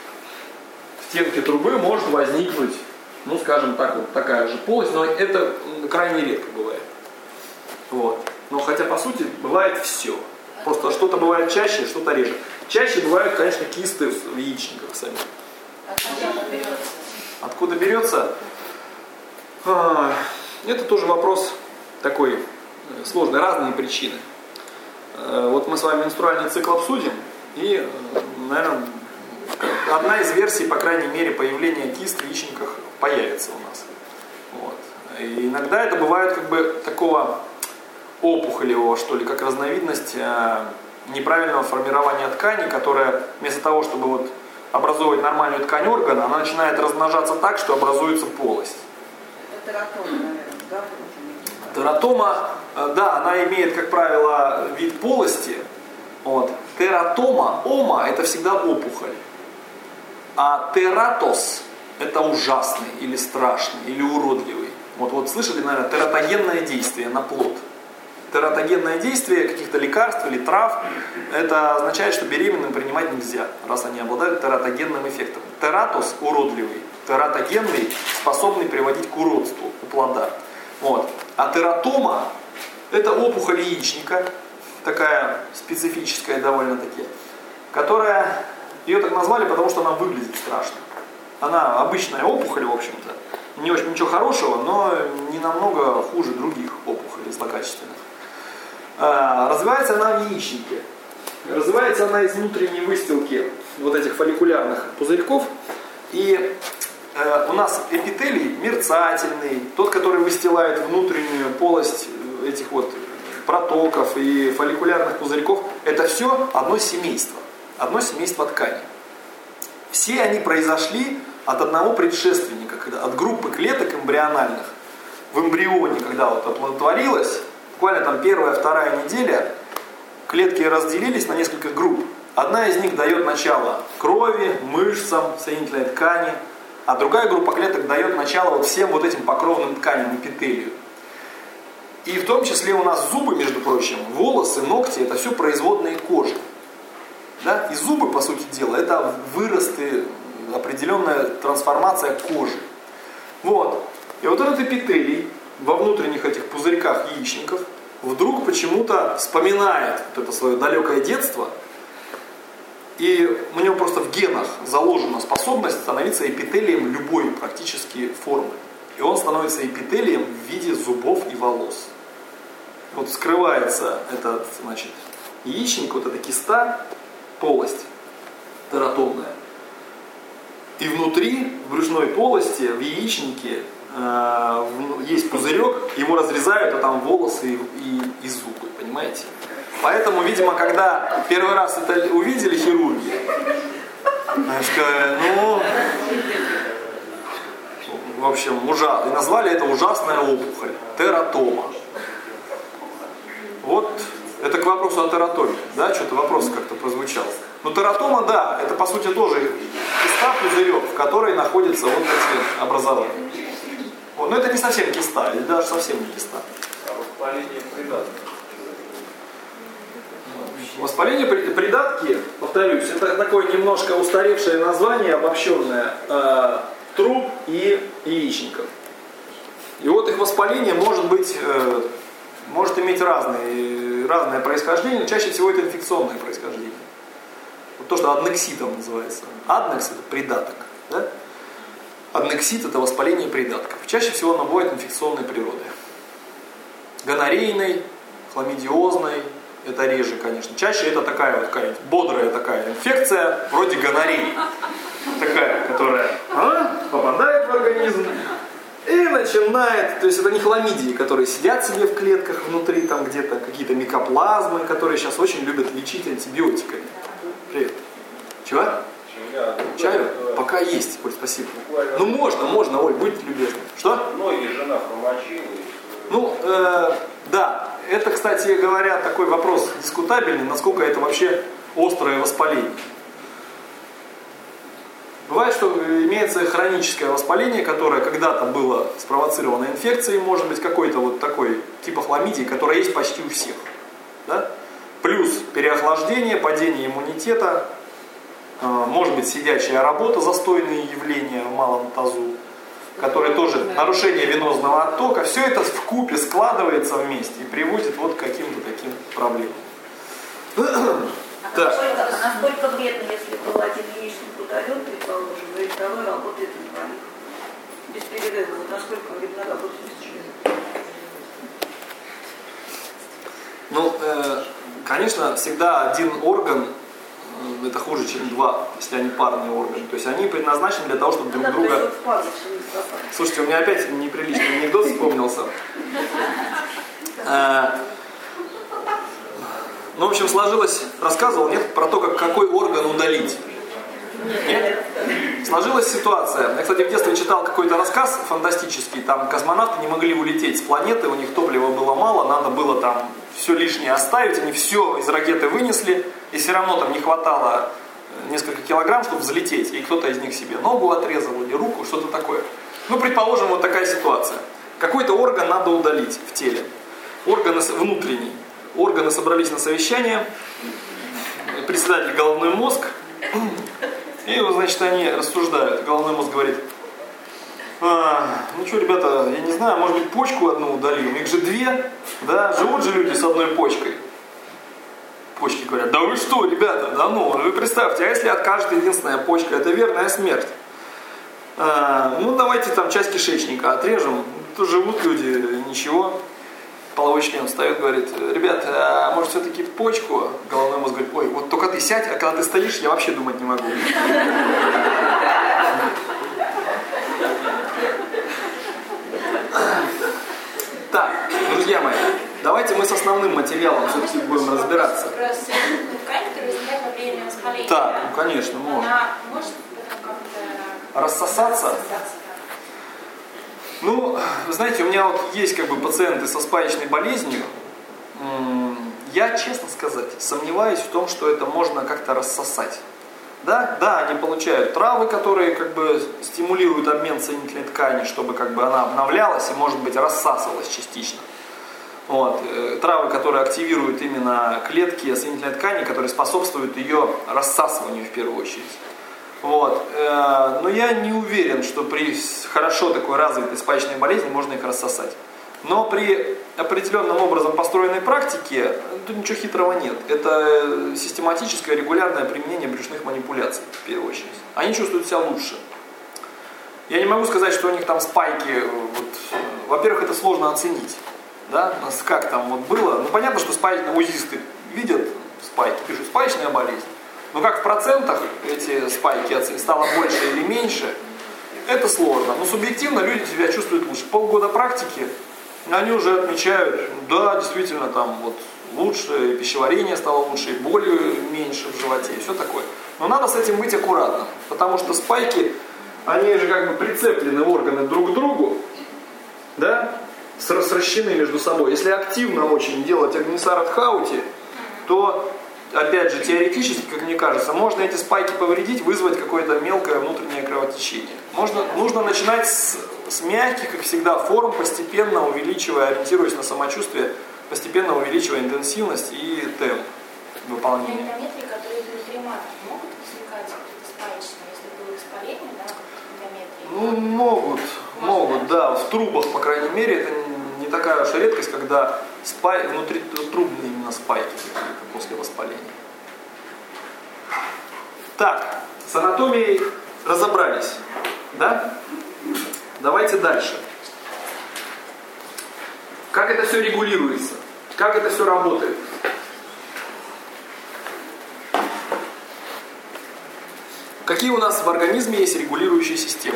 в стенке трубы может возникнуть, ну, скажем так, вот такая же полость, но это крайне редко бывает. Вот. Но хотя, по сути, бывает все. Просто что-то бывает чаще, что-то реже. Чаще бывают, конечно, кисты в яичниках самих. Откуда берется? Откуда берется? А, это тоже вопрос такой сложный, разные причины. А, вот мы с вами менструальный цикл обсудим, и, наверное, одна из версий, по крайней мере, появления кист в яичниках появится у нас. Вот. И иногда это бывает как бы такого опухолевого, что ли, как разновидность а, неправильного формирования ткани, которая вместо того, чтобы вот образовывать нормальную ткань органа, она начинает размножаться так, что образуется полость. Это тератома, наверное, да? Тератома, да, она имеет, как правило, вид полости. Вот. Тератома, ома, это всегда опухоль. А тератос, это ужасный, или страшный, или уродливый. Вот, вот слышали, наверное, тератогенное действие на плод. Тератогенное действие каких-то лекарств или трав, это означает, что беременным принимать нельзя, раз они обладают тератогенным эффектом. Тератос уродливый, тератогенный способный приводить к уродству у плода. Вот. А тератома это опухоль яичника, такая специфическая довольно-таки, которая, ее так назвали, потому что она выглядит страшно. Она обычная опухоль, в общем-то, не очень ничего хорошего, но не намного хуже других опухолей злокачественных. Развивается она в яичнике. Развивается она из внутренней выстилки вот этих фолликулярных пузырьков. И э, у нас эпителий мерцательный, тот, который выстилает внутреннюю полость этих вот протоков и фолликулярных пузырьков, это все одно семейство, одно семейство тканей. Все они произошли от одного предшественника, когда, от группы клеток эмбриональных. В эмбрионе, когда вот оплодотворилось, буквально там первая, вторая неделя, клетки разделились на несколько групп. Одна из них дает начало крови, мышцам, соединительной ткани, а другая группа клеток дает начало вот всем вот этим покровным тканям, эпителию. И в том числе у нас зубы, между прочим, волосы, ногти, это все производные кожи. Да? И зубы, по сути дела, это выросты, определенная трансформация кожи. Вот. И вот этот эпителий во внутренних этих пузырьках яичников вдруг почему-то вспоминает вот это свое далекое детство, и у него просто в генах заложена способность становиться эпителием любой практически формы. И он становится эпителием в виде зубов и волос. Вот скрывается этот, значит, яичник, вот эта киста, полость тератомная. И внутри, в брюшной полости, в яичнике э, есть пузырек, его разрезают, а там волосы и, и, и зубы, понимаете? Поэтому, видимо, когда первый раз это увидели хирурги, сказали, ну, в общем, ужас, и назвали это ужасная опухоль, тератома. Вот, это к вопросу о тератоме, да, что-то вопрос как-то прозвучал. Но тератома, да, это по сути тоже киста, пузырек, в которой находятся вот эти образования. Вот, но это не совсем киста, или даже совсем не киста. А воспаление придатка? Воспаление придатки, повторюсь, это такое немножко устаревшее название, обобщенное, э, труб и яичников. И вот их воспаление может быть, э, может иметь разные, разное происхождение, чаще всего это инфекционное происхождение. Вот то, что аднекситом называется. Аднекс это придаток. Да? Аднексит это воспаление придатков. Чаще всего оно бывает инфекционной природы. Гонорейной, хламидиозной. Это реже, конечно. Чаще это такая вот какая-нибудь бодрая такая инфекция, вроде гонореи. Такая, которая а, попадает в организм и начинает, то есть это не хламидии, которые сидят себе в клетках внутри, там где-то какие-то микоплазмы, которые сейчас очень любят лечить антибиотиками. Привет. Чего? Чаю? Пока есть, Оль, спасибо. Ну можно, можно, Оль, будьте любезны. Что? Ноги жена промочила. Ну, э, да. Это, кстати говоря, такой вопрос дискутабельный, насколько это вообще острое воспаление. Бывает, что имеется хроническое воспаление, которое когда-то было спровоцировано инфекцией, может быть какой-то вот такой типа хламидии, которая есть почти у всех. Да? Плюс переохлаждение, падение иммунитета, э, может быть сидячая работа, застойные явления в малом тазу, которые тоже нарушение венозного оттока, все это вкупе складывается вместе и приводит вот к каким-то таким проблемам. А насколько, насколько вредно, если был один яичник удален, предположим, и второй работает инвалид? Без перерыва, вот насколько вредно работать без члена? Ну, э, конечно, всегда один орган э, это хуже, чем два, если они парные органы. То есть они предназначены для того, чтобы друг Она друга... Пару, Слушайте, у меня опять неприличный анекдот вспомнился. Э, ну, в общем, сложилось, рассказывал, нет, про то, как какой орган удалить. Нет? Сложилась ситуация. Я, кстати, в детстве читал какой-то рассказ фантастический. Там космонавты не могли улететь с планеты, у них топлива было мало, надо было там все лишнее оставить. Они все из ракеты вынесли, и все равно там не хватало несколько килограмм, чтобы взлететь. И кто-то из них себе ногу отрезал или руку, что-то такое. Ну, предположим, вот такая ситуация. Какой-то орган надо удалить в теле. Органы внутренний. Органы собрались на совещание. Председатель головной мозг. И, значит, они рассуждают. Головной мозг говорит: а, ну что, ребята, я не знаю, может быть, почку одну удалим? Их же две, да, живут же люди с одной почкой. Почки говорят: да вы что, ребята, да ну, вы представьте, а если откажет единственная почка, это верная смерть. А, ну, давайте там часть кишечника отрежем, тут живут люди, ничего. Половой член встает, говорит: ребят, а может все-таки почку? Головной мозг говорит: ой, вот только ты сядь, а когда ты стоишь, я вообще думать не могу. материалом все-таки будем разбираться. Про соединительную ткань, которая возникает во время воспаления. Так, да? ну конечно, можно. Она может потом как-то Рассосаться? рассосаться, да? Ну, вы знаете, у меня вот есть как бы пациенты со спаечной болезнью. Я, честно сказать, сомневаюсь в том, что это можно как-то рассосать. Да, да, они получают травы, которые как бы стимулируют обмен соединительной ткани, чтобы как бы она обновлялась и, может быть, рассасывалась частично. Вот. Травы, которые активируют именно клетки соединительной ткани, которые способствуют ее рассасыванию в первую очередь. Вот. Но я не уверен, что при хорошо такой развитой спаечной болезни можно их рассосать. Но при определенным образом построенной практике тут ничего хитрого нет. Это систематическое регулярное применение брюшных манипуляций в первую очередь. Они чувствуют себя лучше. Я не могу сказать, что у них там спайки. Вот, во-первых, это сложно оценить. Да? Как там вот было. Ну понятно, что спайки, узисты видят спайки, пишут спаечная болезнь. Но как в процентах эти спайки стало больше или меньше, это сложно. Но субъективно люди себя чувствуют лучше. Полгода практики, они уже отмечают, да, действительно, там вот лучше, и пищеварение стало лучше, и боли меньше в животе, и все такое. Но надо с этим быть аккуратным, потому что спайки, они же как бы прицеплены органы друг к другу, да, сращены между собой. Если активно очень делать Агнисарат Хаути, то, опять же, теоретически, как мне кажется, можно эти спайки повредить, вызвать какое-то мелкое внутреннее кровотечение. Можно, нужно начинать с, с мягких, как всегда, форм, постепенно увеличивая, ориентируясь на самочувствие, постепенно увеличивая интенсивность и темп выполнения. Эндометрии, которые внутри матки, могут возникать какие-то спаечные, если было воспаление, да, эндометрии? Ну, могут, могут, да. В трубах, по крайней мере, это не такая уж редкость, когда спай, внутри трубные именно спайки после воспаления. Так, с анатомией разобрались, да? Давайте дальше. Как это все регулируется? Как это все работает? Какие у нас в организме есть регулирующие системы?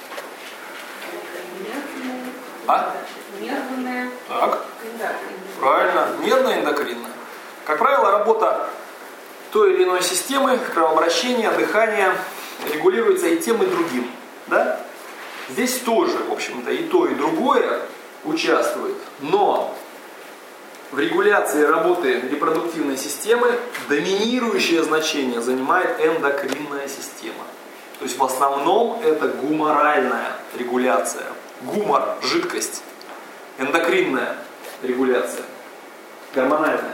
А? Нервная. Так. Правильно. Нервно-эндокринная. Как правило, работа той или иной системы, кровообращения, дыхания регулируется и тем, и другим. Да? Здесь тоже, в общем-то, и то, и другое участвует. Но в регуляции работы репродуктивной системы доминирующее значение занимает эндокринная система. То есть в основном это гуморальная регуляция. Гумор – жидкость. Эндокринная регуляция. Гормональная.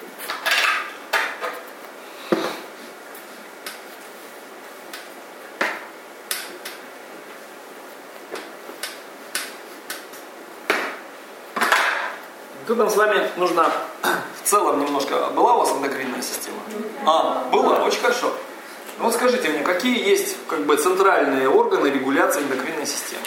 Тут нам с вами нужно в целом немножко... Была у вас эндокринная система? А, была? Очень хорошо. Ну вот скажите мне, какие есть как бы центральные органы регуляции эндокринной системы?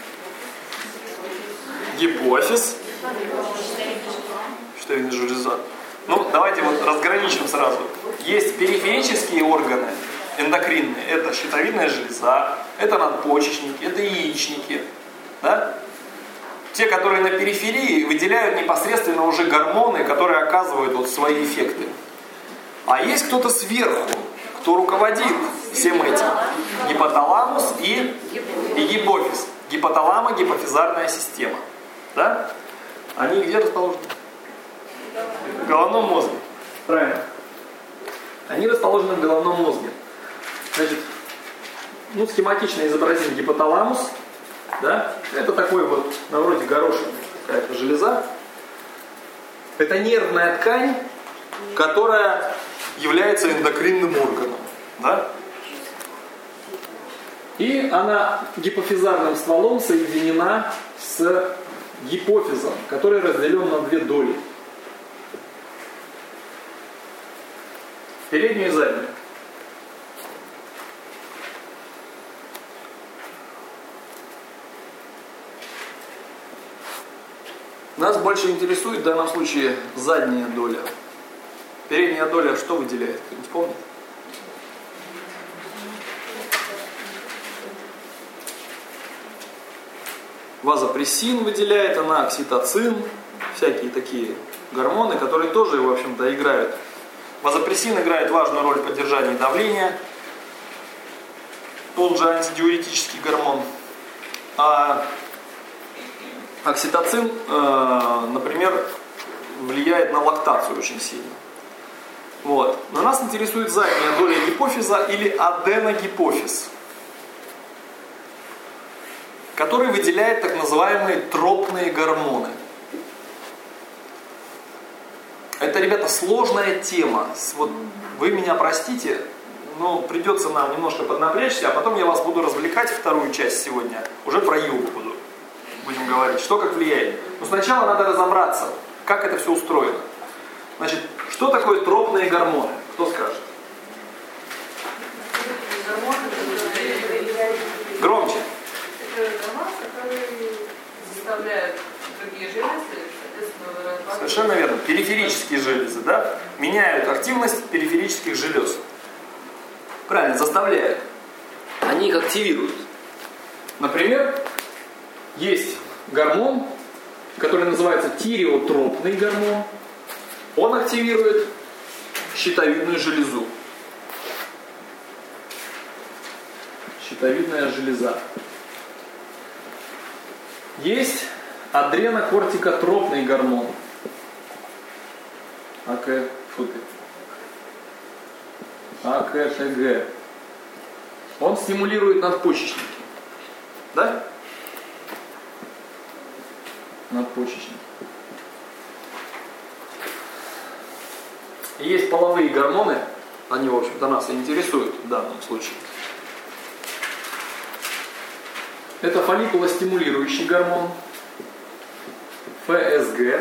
Гипофиз. Щитовидная железа. Ну, давайте вот разграничим сразу. Есть периферические органы эндокринные. Это щитовидная железа, это надпочечники, это яичники. Да? Те, которые на периферии, выделяют непосредственно уже гормоны, которые оказывают вот свои эффекты. А есть кто-то сверху, кто руководит всем этим. Гипоталамус и, и гипофиз. Гипоталамо-гипофизарная система. Да? Они где расположены? В головном мозге. Правильно. Они расположены в головном мозге. Значит, ну, схематично изобразим гипоталамус. Да? Это такой вот, на вроде горошек, какая-то железа. Это нервная ткань, которая является эндокринным органом. Да? И она гипофизарным стволом соединена с гипофизом, который разделен на две доли. Переднюю и заднюю. Нас больше интересует в данном случае задняя доля. Передняя доля что выделяет? Кто-нибудь помнит? Вазопрессин выделяет, она окситоцин, всякие такие гормоны, которые тоже, в общем-то, играют. Вазопрессин играет важную роль в поддержании давления. Он же антидиуретический гормон. А окситоцин, например, влияет на лактацию очень сильно. Вот. Но нас интересует задняя доля гипофиза или аденогипофиз, который выделяет так называемые тропные гормоны. Это, ребята, сложная тема. Вот вы меня простите, но придется нам немножко поднапрячься, а потом я вас буду развлекать вторую часть сегодня. Уже про йогу буду. Будем говорить, что как влияет. Но сначала надо разобраться, как это все устроено. Значит, что такое тропные гормоны? Кто скажет? Громче. Это гормоны, которые заставляют другие железы, соответственно, Совершенно верно. Периферические железы, да? Меняют активность периферических желез. Правильно, заставляют. Они их активируют. Например, есть гормон, который называется тиреотропный гормон. Он активирует щитовидную железу. Щитовидная железа. Есть адренокортикотропный гормон. АК, фу ты. АКТГ. Он стимулирует надпочечники. Да? Надпочечники. И есть половые гормоны, они, в общем-то, нас и интересуют в данном случае. Это фолликулостимулирующий гормон, ФСГ.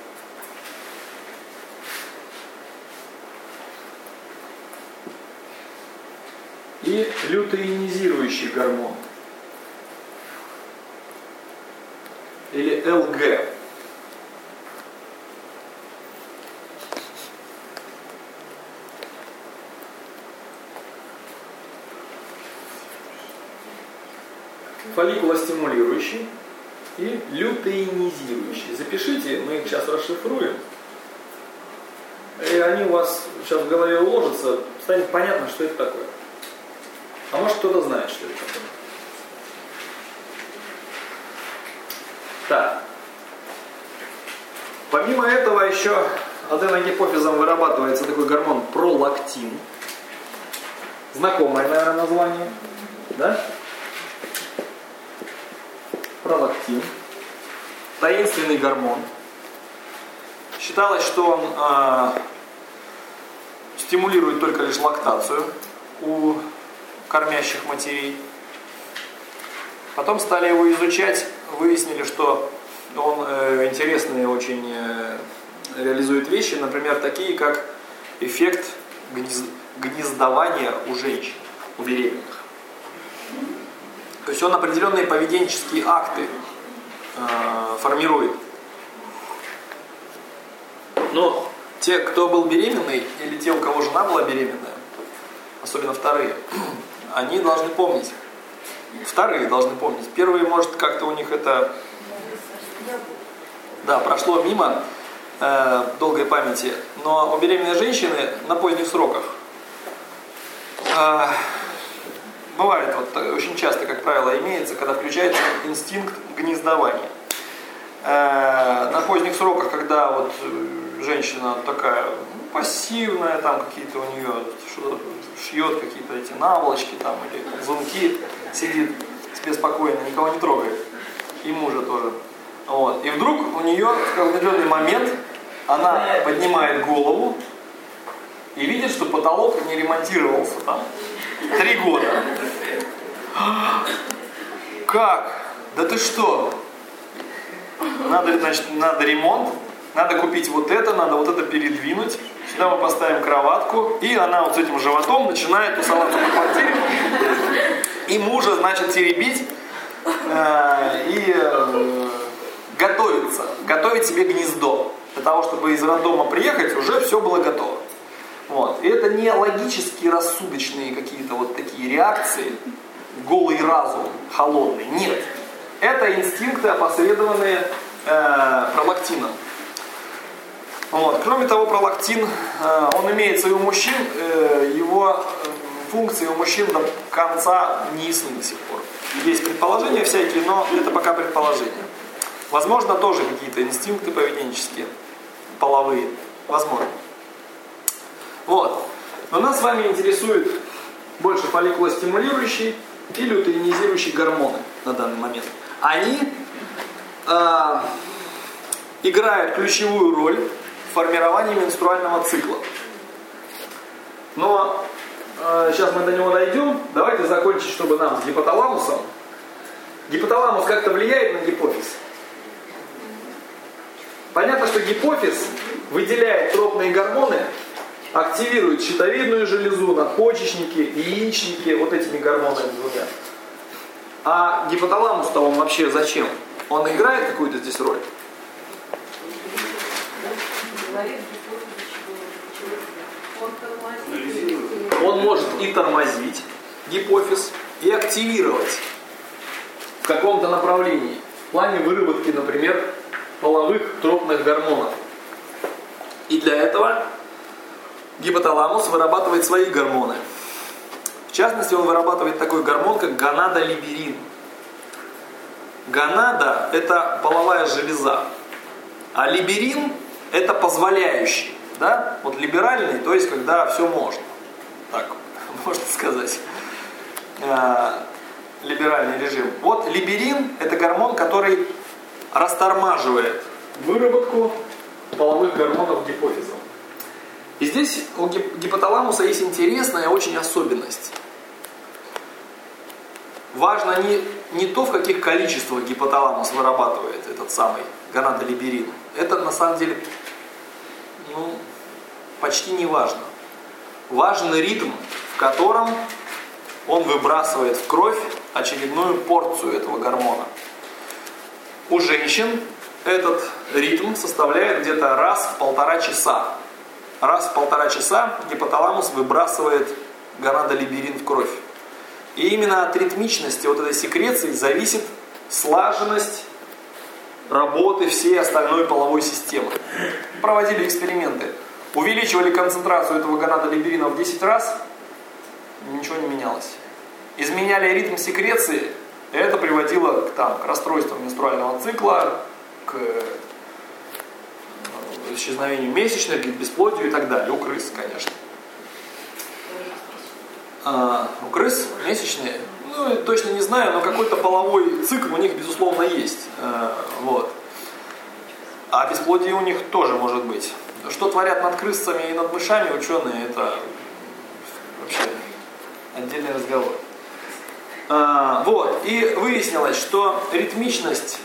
И лютеинизирующий гормон, или ЛГ. Фолликулостимулирующий и лютеинизирующий. Запишите, мы их сейчас расшифруем. И они у вас сейчас в голове уложатся, станет понятно, что это такое. А может, кто-то знает, что это такое. Так. Помимо этого еще аденогипофизом вырабатывается такой гормон пролактин. Знакомое, наверное, название. Да? Пролактин. Таинственный гормон. Считалось, что он э, стимулирует только лишь лактацию у кормящих матерей. Потом стали его изучать, выяснили, что он э, интересные очень э, реализует вещи, например, такие как эффект гнезд... гнездования у женщин, у беременных. То есть он определенные поведенческие акты э, формирует. Но те, кто был беременный, или те, у кого жена была беременная, особенно вторые, они должны помнить. Вторые должны помнить. Первые, может, как-то у них это да, прошло мимо э, долгой памяти. Но у беременной женщины на поздних сроках э, бывает, вот, очень часто, как правило, имеется, когда включается инстинкт гнездования. Э, на поздних сроках, когда вот женщина такая ну, пассивная, там какие-то у нее что-то шьет, какие-то эти наволочки там или звонки, сидит себе спокойно, никого не трогает. И мужа тоже. Вот. И вдруг у нее в определенный момент она поднимает голову и видит, что потолок не ремонтировался там три года. Как? Да ты что? Надо, значит, надо ремонт, надо купить вот это, надо вот это передвинуть. Сюда мы поставим кроватку, и она вот с этим животом начинает тусоваться по квартире. И мужа, значит, теребить э, и э, готовиться, готовить себе гнездо. Для того, чтобы из роддома приехать, уже все было готово. Вот. И это не логические, рассудочные какие-то вот такие реакции, голый разум, холодный. Нет. Это инстинкты, опосредованные э, пролактином. Вот. Кроме того, пролактин, он имеется и у мужчин, его функции у мужчин до конца не ясны до сих пор. Есть предположения всякие, но это пока предположения. Возможно, тоже какие-то инстинкты поведенческие, половые. Возможно. Вот. Но нас с вами интересует больше фолликулостимулирующие и лютеинизирующие гормоны на данный момент. Они э, играют ключевую роль в формировании менструального цикла. Но э, сейчас мы до него дойдем. Давайте закончить, чтобы нам с гипоталамусом. Гипоталамус как-то влияет на гипофиз. Понятно, что гипофиз выделяет тропные гормоны, активирует щитовидную железу, надпочечники, яичники, вот этими гормонами двумя. А гипоталамус-то он вообще зачем? Он играет какую-то здесь роль? Он может и тормозить гипофиз, и активировать в каком-то направлении. В плане выработки, например, половых тропных гормонов. И для этого гипоталамус вырабатывает свои гормоны. В частности, он вырабатывает такой гормон, как гонадолиберин. Гонада – это половая железа, а либерин – это позволяющий. Да? Вот либеральный, то есть когда все можно. Так, можно сказать. Либеральный режим. Вот либерин – это гормон, который растормаживает выработку половых гормонов гипофизом. И здесь у гипоталамуса есть интересная очень особенность. Важно не, не то, в каких количествах гипоталамус вырабатывает этот самый гонадолиберин. Это на самом деле ну, почти не важно. Важен ритм, в котором он выбрасывает в кровь очередную порцию этого гормона. У женщин этот ритм составляет где-то раз в полтора часа. Раз в полтора часа гипоталамус выбрасывает гонадолиберин в кровь. И именно от ритмичности вот этой секреции зависит слаженность работы всей остальной половой системы. Проводили эксперименты. Увеличивали концентрацию этого гонадолиберина в десять раз, ничего не менялось. Изменяли ритм секреции, и это приводило к, там, к расстройствам менструального цикла, к исчезновению месячных, к бесплодию и так далее. У крыс, конечно. А, у крыс месячные, ну, точно не знаю, но какой-то половой цикл у них, безусловно, есть. А, вот. А бесплодие у них тоже может быть. Что творят над крысами и над мышами ученые, это вообще отдельный разговор. А, вот. И выяснилось, что ритмичность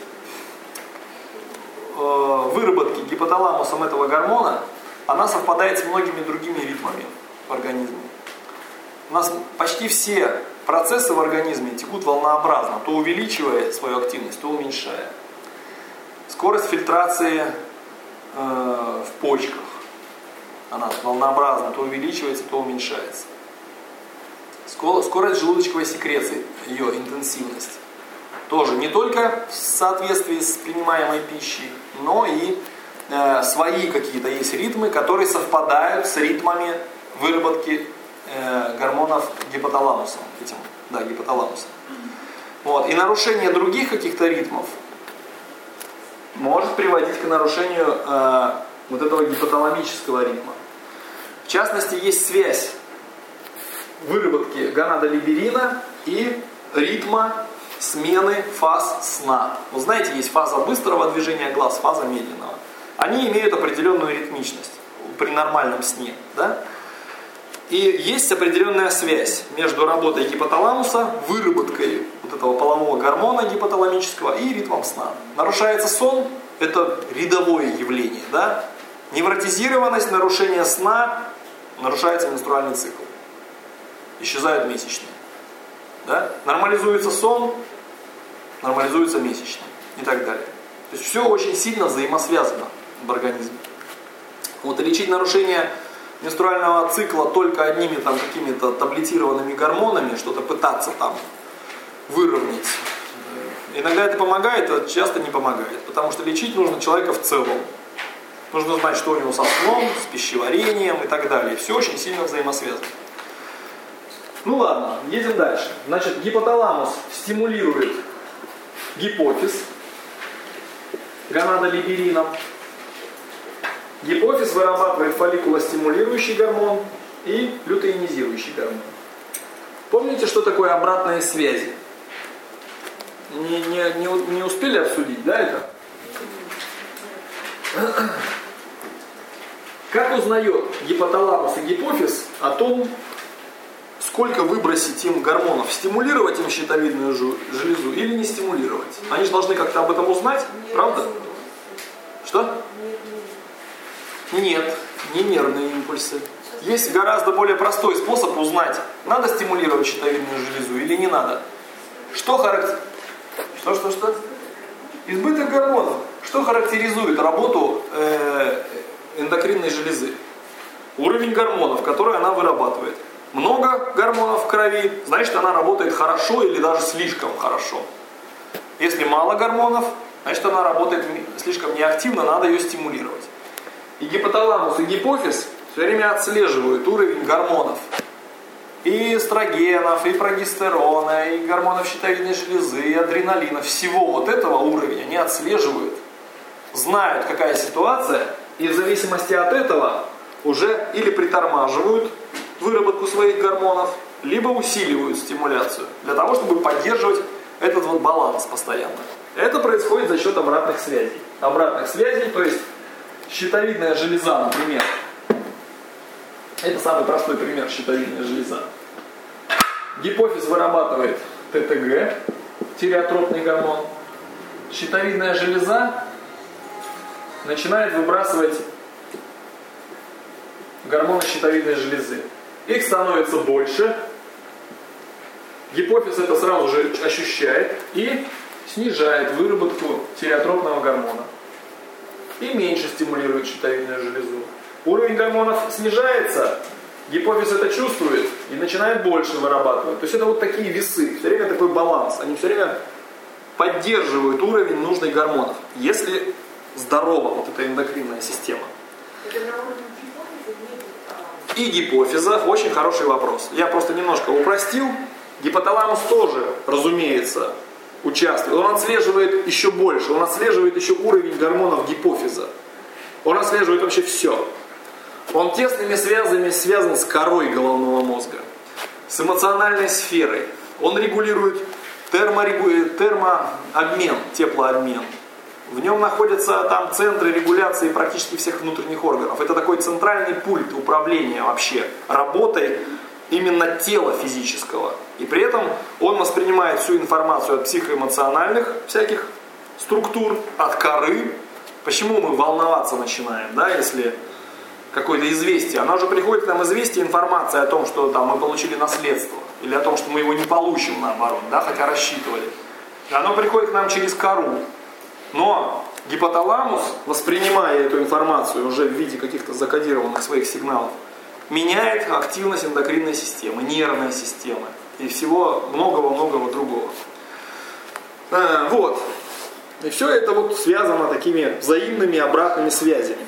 э, выработки гипоталамусом этого гормона, она совпадает с многими другими ритмами в организме. У нас почти все процессы в организме текут волнообразно, то увеличивая свою активность, то уменьшая. Скорость фильтрации э, в почках, она волнообразно, то увеличивается, то уменьшается. Скорость желудочковой секреции, ее интенсивность, тоже не только в соответствии с принимаемой пищей, но и э, свои какие-то есть ритмы, которые совпадают с ритмами выработки э, гормонов гипоталамусом, этим, да, гипоталамусом. Вот. И нарушение других каких-то ритмов может приводить к нарушению э, вот этого гипоталамического ритма. В частности, есть связь выработки гонадолиберина и ритма смены фаз сна. Вы знаете, есть фаза быстрого движения глаз, фаза медленного. Они имеют определенную ритмичность при нормальном сне. Да? И есть определенная связь между работой гипоталамуса, выработкой вот этого полового гормона гипоталамического и ритмом сна. Нарушается сон, это рядовое явление. Да? Невротизированность, нарушение сна, нарушается менструальный цикл. Исчезают месячные. Да? Нормализуется сон, нормализуется месячные и так далее. То есть все очень сильно взаимосвязано в организме. Вот, и лечить нарушение менструального цикла только одними там какими-то таблетированными гормонами, что-то пытаться там выровнять. Иногда это помогает, а часто не помогает. Потому что лечить нужно человека в целом. Нужно знать, что у него со сном, с пищеварением и так далее. Все очень сильно взаимосвязано. Ну ладно, едем дальше. Значит, гипоталамус стимулирует гипофиз гонадолиберином. Гипофиз вырабатывает фолликулостимулирующий гормон и лютеинизирующий гормон. Помните, что такое обратные связи? Не, не, не, не успели обсудить, да, это? Как узнает гипоталамус и гипофиз о том, сколько выбросить им гормонов? Стимулировать им щитовидную железу или не стимулировать? Они же должны как-то об этом узнать, правда? Что? Нет, не нервные импульсы. Есть гораздо более простой способ узнать, надо стимулировать щитовидную железу или не надо. Что характеризует? Что, что, что? Избыток гормонов. Что характеризует работу э, эндокринной железы? Уровень гормонов, который она вырабатывает. Много гормонов в крови, значит, она работает хорошо или даже слишком хорошо. Если мало гормонов, значит, она работает слишком неактивно, надо ее стимулировать. И гипоталамус, и гипофиз все время отслеживают уровень гормонов. И эстрогенов, и прогестерона, и гормонов щитовидной железы, и адреналина. Всего вот этого уровня они отслеживают. Знают, какая ситуация, и в зависимости от этого уже или притормаживают выработку своих гормонов, либо усиливают стимуляцию, для того, чтобы поддерживать этот вот баланс постоянно. Это происходит за счет обратных связей. Обратных связей, то есть щитовидная железа, например. Это самый простой пример, щитовидная железа. Гипофиз вырабатывает ТТГ, тиреотропный гормон. Щитовидная железа начинает выбрасывать гормоны щитовидной железы. Их становится больше. Гипофиз это сразу же ощущает и снижает выработку тиреотропного гормона. И меньше стимулирует щитовидную железу. Уровень гормонов снижается, гипофиз это чувствует и начинает больше вырабатывать. То есть это вот такие весы, все время такой баланс. Они все время поддерживают уровень нужных гормонов. Если здорова вот эта эндокринная система. Это на уровне гипофиза не И гипофиза, очень хороший вопрос. Я просто немножко упростил. Гипоталамус тоже, разумеется, участвует. Он отслеживает еще больше. Он отслеживает еще уровень гормонов гипофиза. Он отслеживает вообще все. Он тесными связями связан с корой головного мозга, с эмоциональной сферой. Он регулирует терморегу... термообмен, теплообмен. В нем находятся там центры регуляции практически всех внутренних органов. Это такой центральный пульт управления вообще работой именно тела физического. И при этом он воспринимает всю информацию от психоэмоциональных всяких структур, от коры. Почему мы волноваться начинаем, да, если какое-то известие? Оно же приходит к нам известие, информация о том, что там, мы получили наследство, или о том, что мы его не получим, наоборот, да, хотя рассчитывали. И оно приходит к нам через кору. Но гипоталамус, воспринимая эту информацию уже в виде каких-то закодированных своих сигналов, меняет активность эндокринной системы, нервной системы и всего многого-многого другого. А, вот. И все это вот связано такими взаимными обратными связями.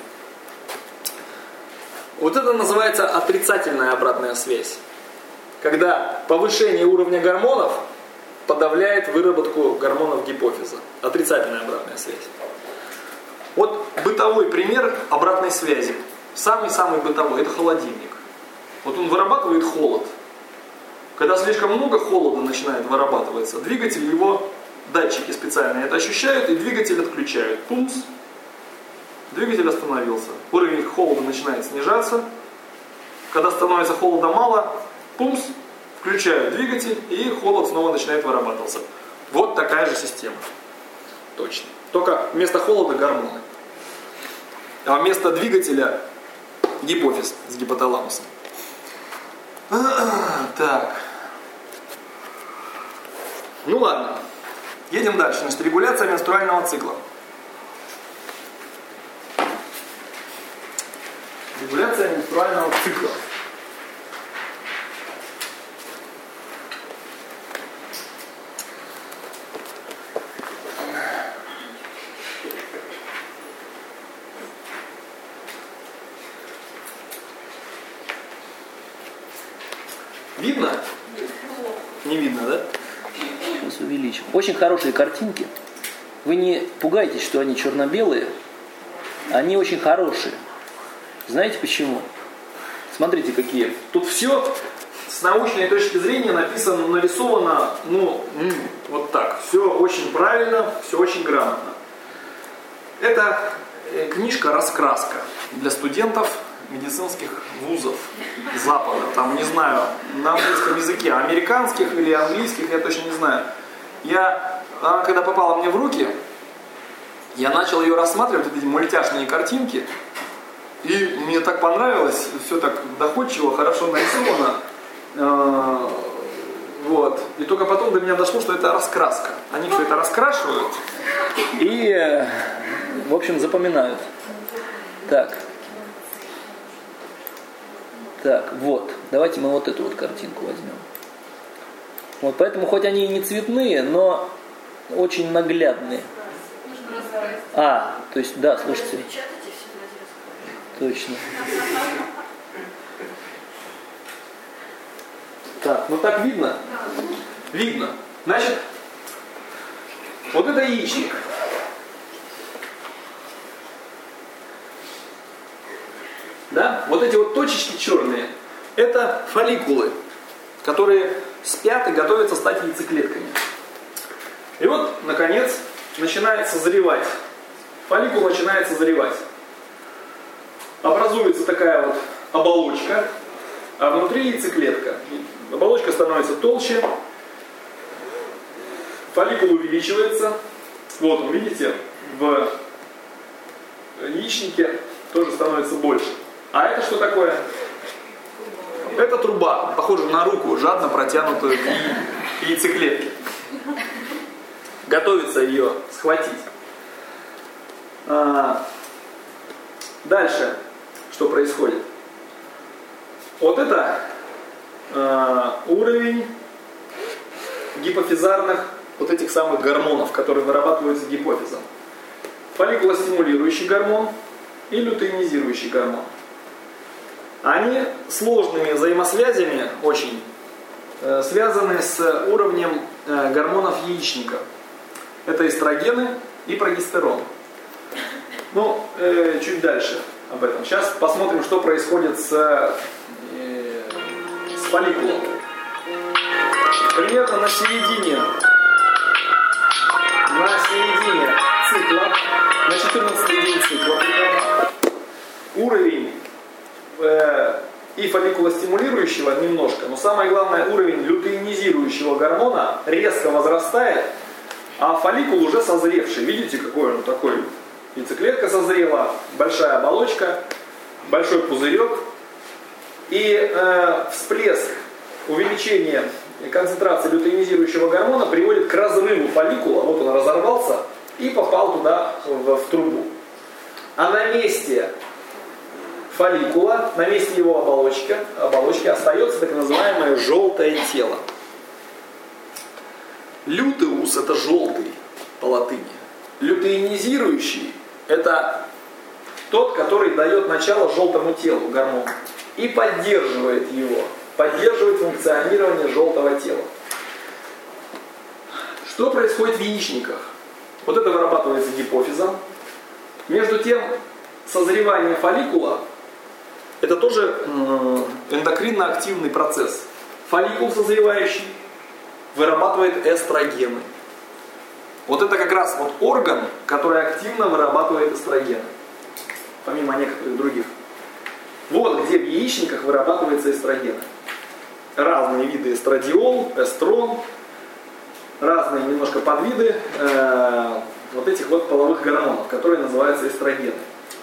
Вот это называется отрицательная обратная связь. Когда повышение уровня гормонов подавляет выработку гормонов гипофиза. Отрицательная обратная связь. Вот бытовой пример обратной связи. Самый-самый бытовой – это холодильник. Вот он вырабатывает холод. Когда слишком много холода начинает вырабатываться, двигатель его, датчики специальные это ощущают, и двигатель отключают. Пумс. Двигатель остановился. Уровень холода начинает снижаться. Когда становится холода мало, пумс. Включают двигатель, и холод снова начинает вырабатываться. Вот такая же система. Точно. Только вместо холода гормоны. А вместо двигателя гипофиз с гипоталамусом. Так. Ну ладно. Едем дальше. Значит, регуляция менструального цикла. Регуляция менструального цикла. Видно? Не видно, да? Сейчас увеличим. Очень хорошие картинки. Вы не пугайтесь, что они черно-белые. Они очень хорошие. Знаете почему? Смотрите, какие. Тут все с научной точки зрения написано, нарисовано, ну, вот так. Все очень правильно, все очень грамотно. Это книжка «Раскраска» для студентов медицинских вузов Запада. Там, не знаю, на английском языке, американских или английских, я точно не знаю. Я, она когда попала мне в руки, я начал ее рассматривать, вот эти мультяшные картинки, и мне так понравилось, все так доходчиво, хорошо нарисовано. Вот. И только потом до меня дошло, что это раскраска. Они все это раскрашивают. И, в общем, запоминают. Так. Так, вот. Давайте мы вот эту вот картинку возьмем. Вот, поэтому хоть они и не цветные, но очень наглядные. А, то есть, да, слушайте. Точно. Так, ну так видно? Видно. Значит, вот это яичник. Да? Вот эти вот точечки черные, это фолликулы, которые спят и готовятся стать яйцеклетками. И вот, наконец, начинает созревать. Фолликул начинает созревать. Образуется такая вот оболочка, а внутри яйцеклетка. Оболочка становится толще, фолликул увеличивается. Вот он, видите, в яичнике тоже становится больше. А это что такое? Это труба, похожа на руку, жадно протянутую к яйцеклетке. Готовится ее схватить. А, дальше, что происходит? Вот это а, уровень гипофизарных вот этих самых гормонов, которые вырабатываются гипофизом. Фолликулостимулирующий гормон и лютеинизирующий гормон. Они сложными взаимосвязями очень э, связаны с уровнем э, гормонов яичника. Это эстрогены и прогестерон. Ну, э, чуть дальше об этом. Сейчас посмотрим, что происходит с, э, с фолликулом. Примерно на середине, на середине цикла, на четырнадцатый день цикла примерно, уровень и фолликулостимулирующего немножко, но самое главное, уровень лютеинизирующего гормона резко возрастает, а фолликул уже созревший. Видите, какой он такой? Яйцеклетка созрела, большая оболочка, большой пузырек, и э, всплеск увеличения концентрации лютеинизирующего гормона приводит к разрыву фолликула. Вот он разорвался и попал туда, в, в трубу. А на месте фолликула, на месте его оболочки, оболочки остается так называемое желтое тело. Лютеус — это желтый по латыни. Лютеинизирующий — это тот, который дает начало желтому телу, гормону, и поддерживает его, поддерживает функционирование желтого тела. Что происходит в яичниках? Вот это вырабатывается гипофизом. Между тем, созревание фолликула — это тоже эндокринно-активный процесс. Фолликул созревающий вырабатывает эстрогены. Вот это как раз вот орган, который активно вырабатывает эстрогены, помимо некоторых других. Вот где в яичниках вырабатываются эстрогены. Разные виды: эстрадиол, эстрон, разные немножко подвиды э, вот этих вот половых гормонов, которые называются эстрогены.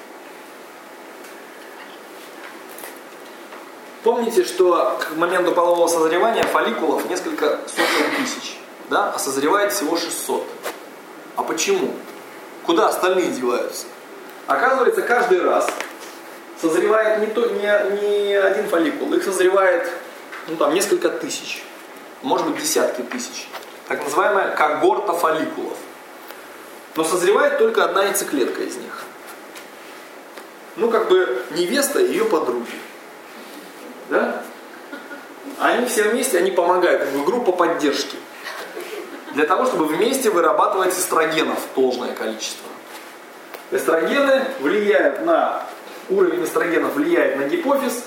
Помните, что к моменту полового созревания фолликулов несколько сотен тысяч, да? А созревает всего шестьсот. А почему? Куда остальные деваются? Оказывается, каждый раз созревает не, то, не, не один фолликул, их созревает ну, там, несколько тысяч, может быть десятки тысяч. Так называемая когорта фолликулов. Но созревает только одна яйцеклетка из них. Ну, как бы невеста и ее подруги. Да? Они все вместе, они помогают, как бы группа поддержки. Для того, чтобы вместе вырабатывать эстрогенов должное количество. Эстрогены влияют на, уровень эстрогенов влияет на гипофиз,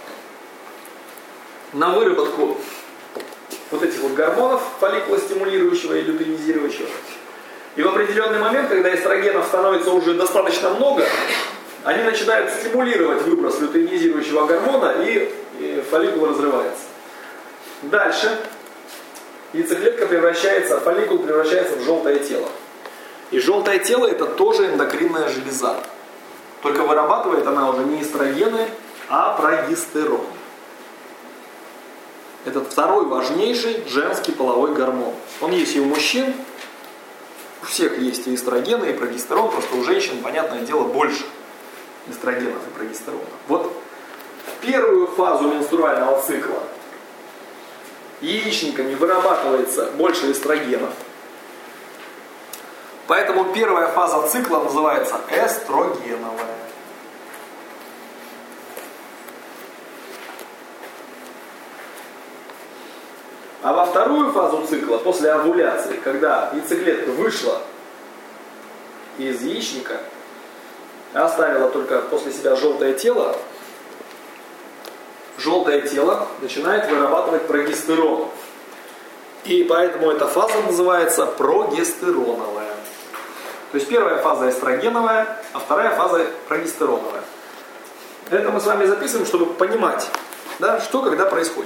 на выработку вот этих вот гормонов, фолликулостимулирующего и лютеинизирующего. И в определенный момент, когда эстрогенов становится уже достаточно много, они начинают стимулировать выброс лютеинизирующего гормона, и, и фолликул разрывается. Дальше яйцеклетка превращается, фолликул превращается в желтое тело. И желтое тело это тоже эндокринная железа. Только вырабатывает она уже не эстрогены, а прогестерон. Это второй важнейший женский половой гормон. Он есть и у мужчин, у всех есть и эстрогены, и прогестерон, просто у женщин, понятное дело, больше эстрогенов и прогестерона. Вот в первую фазу менструального цикла яичниками вырабатывается больше эстрогенов. Поэтому первая фаза цикла называется эстрогеновая. А во вторую фазу цикла, после овуляции, когда яйцеклетка вышла из яичника, оставила только после себя желтое тело, желтое тело начинает вырабатывать прогестерон. И поэтому эта фаза называется прогестероновая. То есть первая фаза эстрогеновая, а вторая фаза прогестероновая. Это мы с вами записываем, чтобы понимать, да, что когда происходит.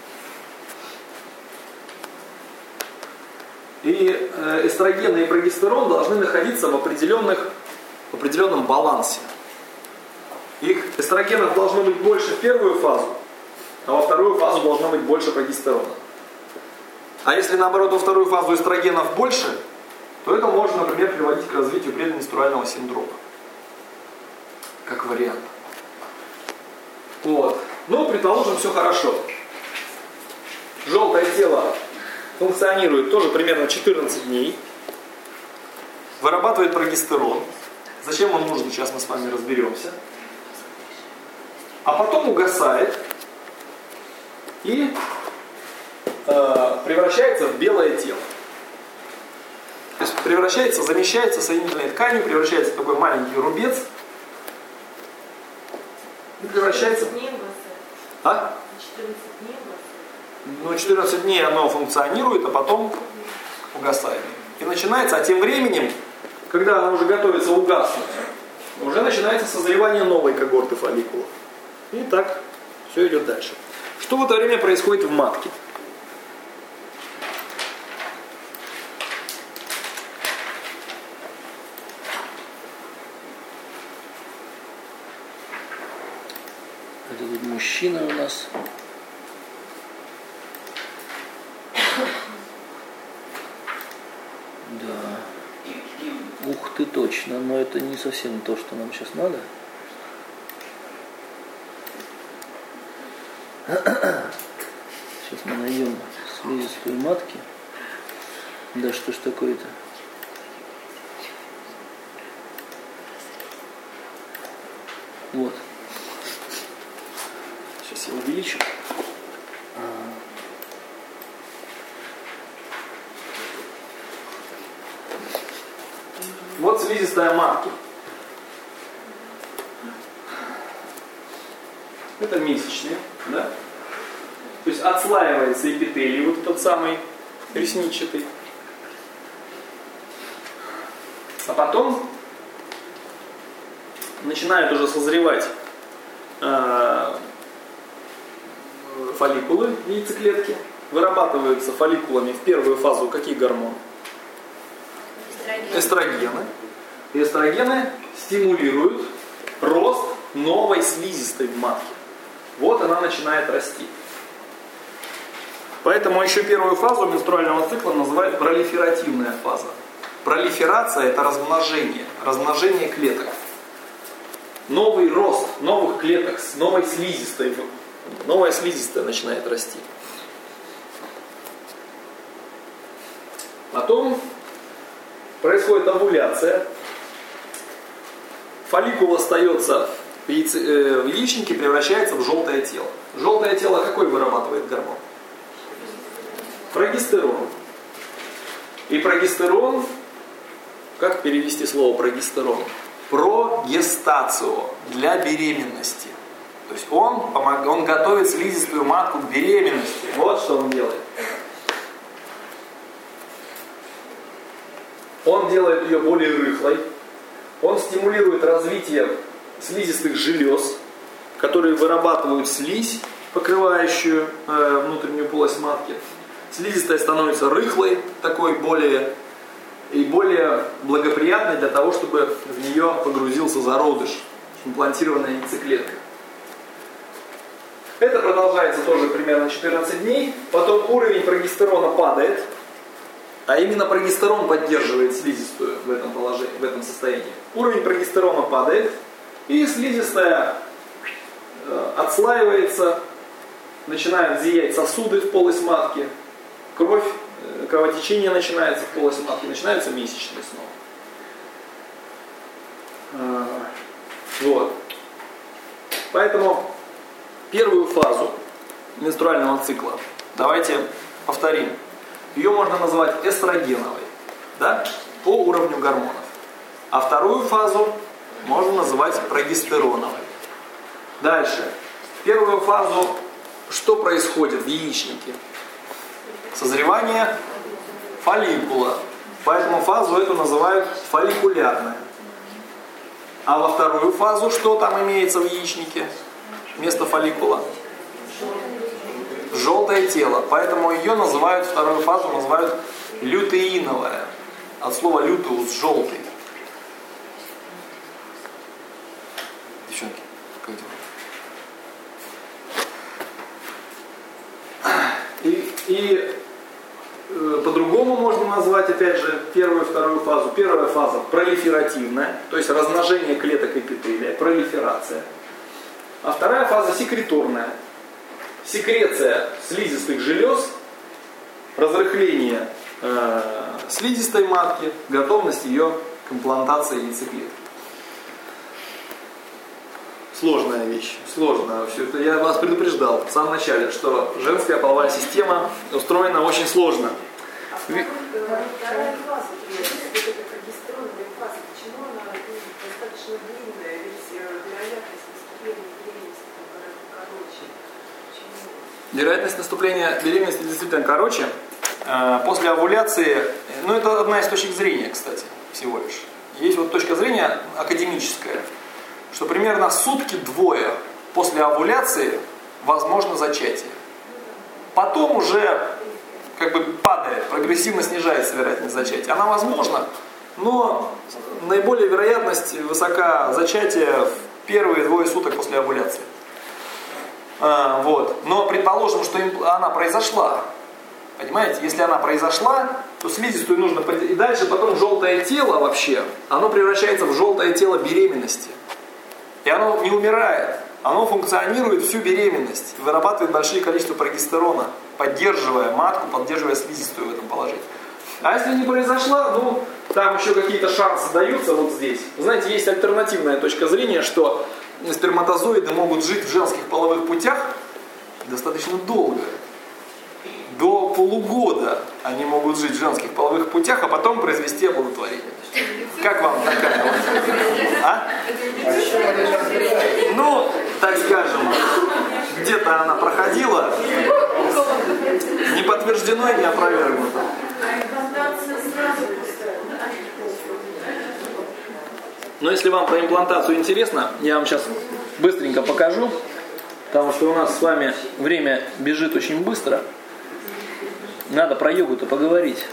И эстрогены и прогестерон должны находиться в, определенных, в определенном балансе. Их эстрогенов должно быть больше в первую фазу, а во вторую фазу должно быть больше прогестерона. А если наоборот во вторую фазу эстрогенов больше, то это может, например, приводить к развитию предменструального синдрома. Как вариант. Вот. Ну, предположим, все хорошо. Желтое тело функционирует тоже примерно четырнадцать дней. Вырабатывает прогестерон. Зачем он нужен, сейчас мы с вами разберемся. А потом угасает и э, превращается в белое тело. То есть превращается, замещается соединительной тканью, превращается в такой маленький рубец и превращается... А? Ну, четырнадцать дней оно функционирует, а потом угасает. И начинается, а тем временем, когда оно уже готовится угаснуть, уже начинается созревание новой когорты фолликулов. И так все идет дальше. Что в это время происходит в матке? Это тут мужчина у нас. Да. Ух ты, точно, но это не совсем то, что нам сейчас надо. Сейчас мы найдем слизистую матки. Да что ж такое-то? Вот. Сейчас я увеличу. Вот слизистая матки. Это месячные, да? То есть отслаивается эпителий, вот этот самый ресничатый. А потом начинают уже созревать э, фолликулы яйцеклетки. Вырабатываются фолликулами в первую фазу какие гормоны? Эстрогены. И эстрогены стимулируют рост новой слизистой в матке. Вот она начинает расти. Поэтому еще первую фазу менструального цикла называют пролиферативная фаза. Пролиферация – это размножение, размножение клеток. Новый рост новых клеток с новой слизистой, новая слизистая начинает расти. Потом происходит овуляция. Фолликул остается в, яйце, э, в яичнике превращается в желтое тело. Желтое тело какой вырабатывает гормон? Прогестерон. И прогестерон, как перевести слово прогестерон? Прогестацио, для беременности. То есть он, помог, он готовит слизистую матку к беременности. Вот что он делает. Он делает ее более рыхлой. Он стимулирует развитие слизистых желез, которые вырабатывают слизь, покрывающую э, внутреннюю полость матки. Слизистая становится рыхлой, такой более и более благоприятной для того, чтобы в нее погрузился зародыш, имплантированная яйцеклетка. Это продолжается тоже примерно четырнадцать дней. Потом уровень прогестерона падает, а именно прогестерон поддерживает слизистую в этом положении, в этом состоянии. Уровень прогестерона падает, и слизистая э, отслаивается, начинают зиять сосуды в полость матки, кровь, э, кровотечение начинается в полость матки, начинаются месячные снова. Э, вот. Поэтому первую фазу менструального цикла давайте повторим. Ее можно назвать эстрогеновой, да, по уровню гормонов. А вторую фазу можно называть прогестероновой. Дальше. Первую фазу, что происходит в яичнике? Созревание фолликула. Поэтому фазу эту называют фолликулярная. А во вторую фазу, что там имеется в яичнике вместо фолликула? Желтое тело. Поэтому ее называют, вторую фазу называют лютеиновая. От слова лютеус, желтый. Девчонки, как дела? И, и э, по-другому можно назвать, опять же, первую и вторую фазу. Первая фаза пролиферативная, то есть размножение клеток эпителия, пролиферация. А вторая фаза секреторная. Секреция слизистых желез, разрыхление э, слизистой матки, готовность ее к имплантации яйцеклетки. Сложная вещь, сложно все это. Я вас предупреждал в самом начале, что женская половая система устроена очень сложно. А вторая фаза, это прогестероновая фаза, почему она достаточно длинная, ведь вероятность наступления беременности гораздо короче? Вероятность наступления беременности действительно короче. После овуляции, ну это одна из точек зрения, кстати, всего лишь. Есть вот точка зрения академическая, что примерно сутки-двое после овуляции возможно зачатие. Потом уже как бы падает, прогрессивно снижается вероятность зачатия. Она возможна, но наиболее вероятность высока зачатия в первые двое суток после овуляции. А, вот. Но предположим, что она произошла. Понимаете, если она произошла, то слизистую нужно... И дальше потом желтое тело вообще, оно превращается в желтое тело беременности. И оно не умирает. Оно функционирует всю беременность. Вырабатывает большие количества прогестерона, поддерживая матку, поддерживая слизистую в этом положении. А если не произошла, ну, там еще какие-то шансы даются вот здесь. Знаете, есть альтернативная точка зрения, что сперматозоиды могут жить в женских половых путях достаточно долго. До полугода они могут жить в женских половых путях, а потом произвести оплодотворение. Как вам такая вот? А? Ну, так скажем, где-то она проходила, не подтверждено и не опровергнуто. Но если вам про имплантацию интересно, я вам сейчас быстренько покажу, потому что у нас с вами время бежит очень быстро. Надо про йогу-то поговорить.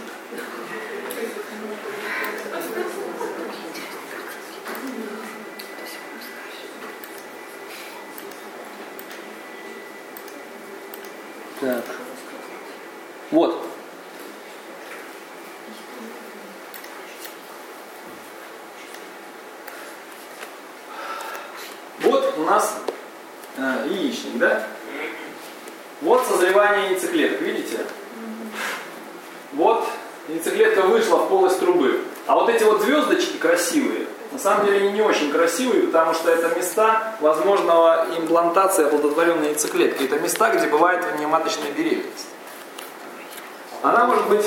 Так. Вот. Вот у нас э, яичник, да? Вот созревание яйцеклеток, видите? Вот яйцеклетка вышла в полость трубы. А вот эти вот звездочки красивые, На самом деле они не очень красивые, потому что это места возможного имплантации оплодотворенной яйцеклетки. Это места, где бывает внематочная беременность. Она может быть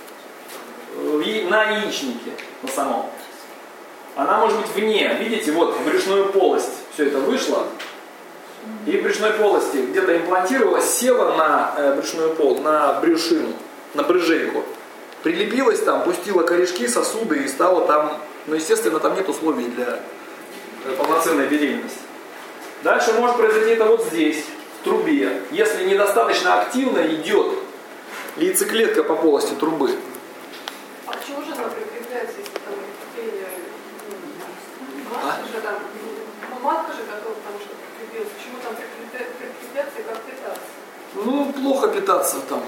на яичнике, на самом. Она может быть вне. Видите, вот в брюшную полость все это вышло. И в брюшной полости где-то имплантировалась, села на э, брюшную полость, на брюшину, на брыжейку. Прилепилась там, пустила корешки, сосуды и стала там. Но, естественно, там нет условий для полноценной беременности. Дальше может произойти это вот здесь, в трубе. Если недостаточно активно идет яйцеклетка по полости трубы. А почему же она прикрепляется, если там кипение? Матка же там, матка же готова, потому что прикрепилась. Почему там прикрепляться и как питаться? Ну, плохо питаться там.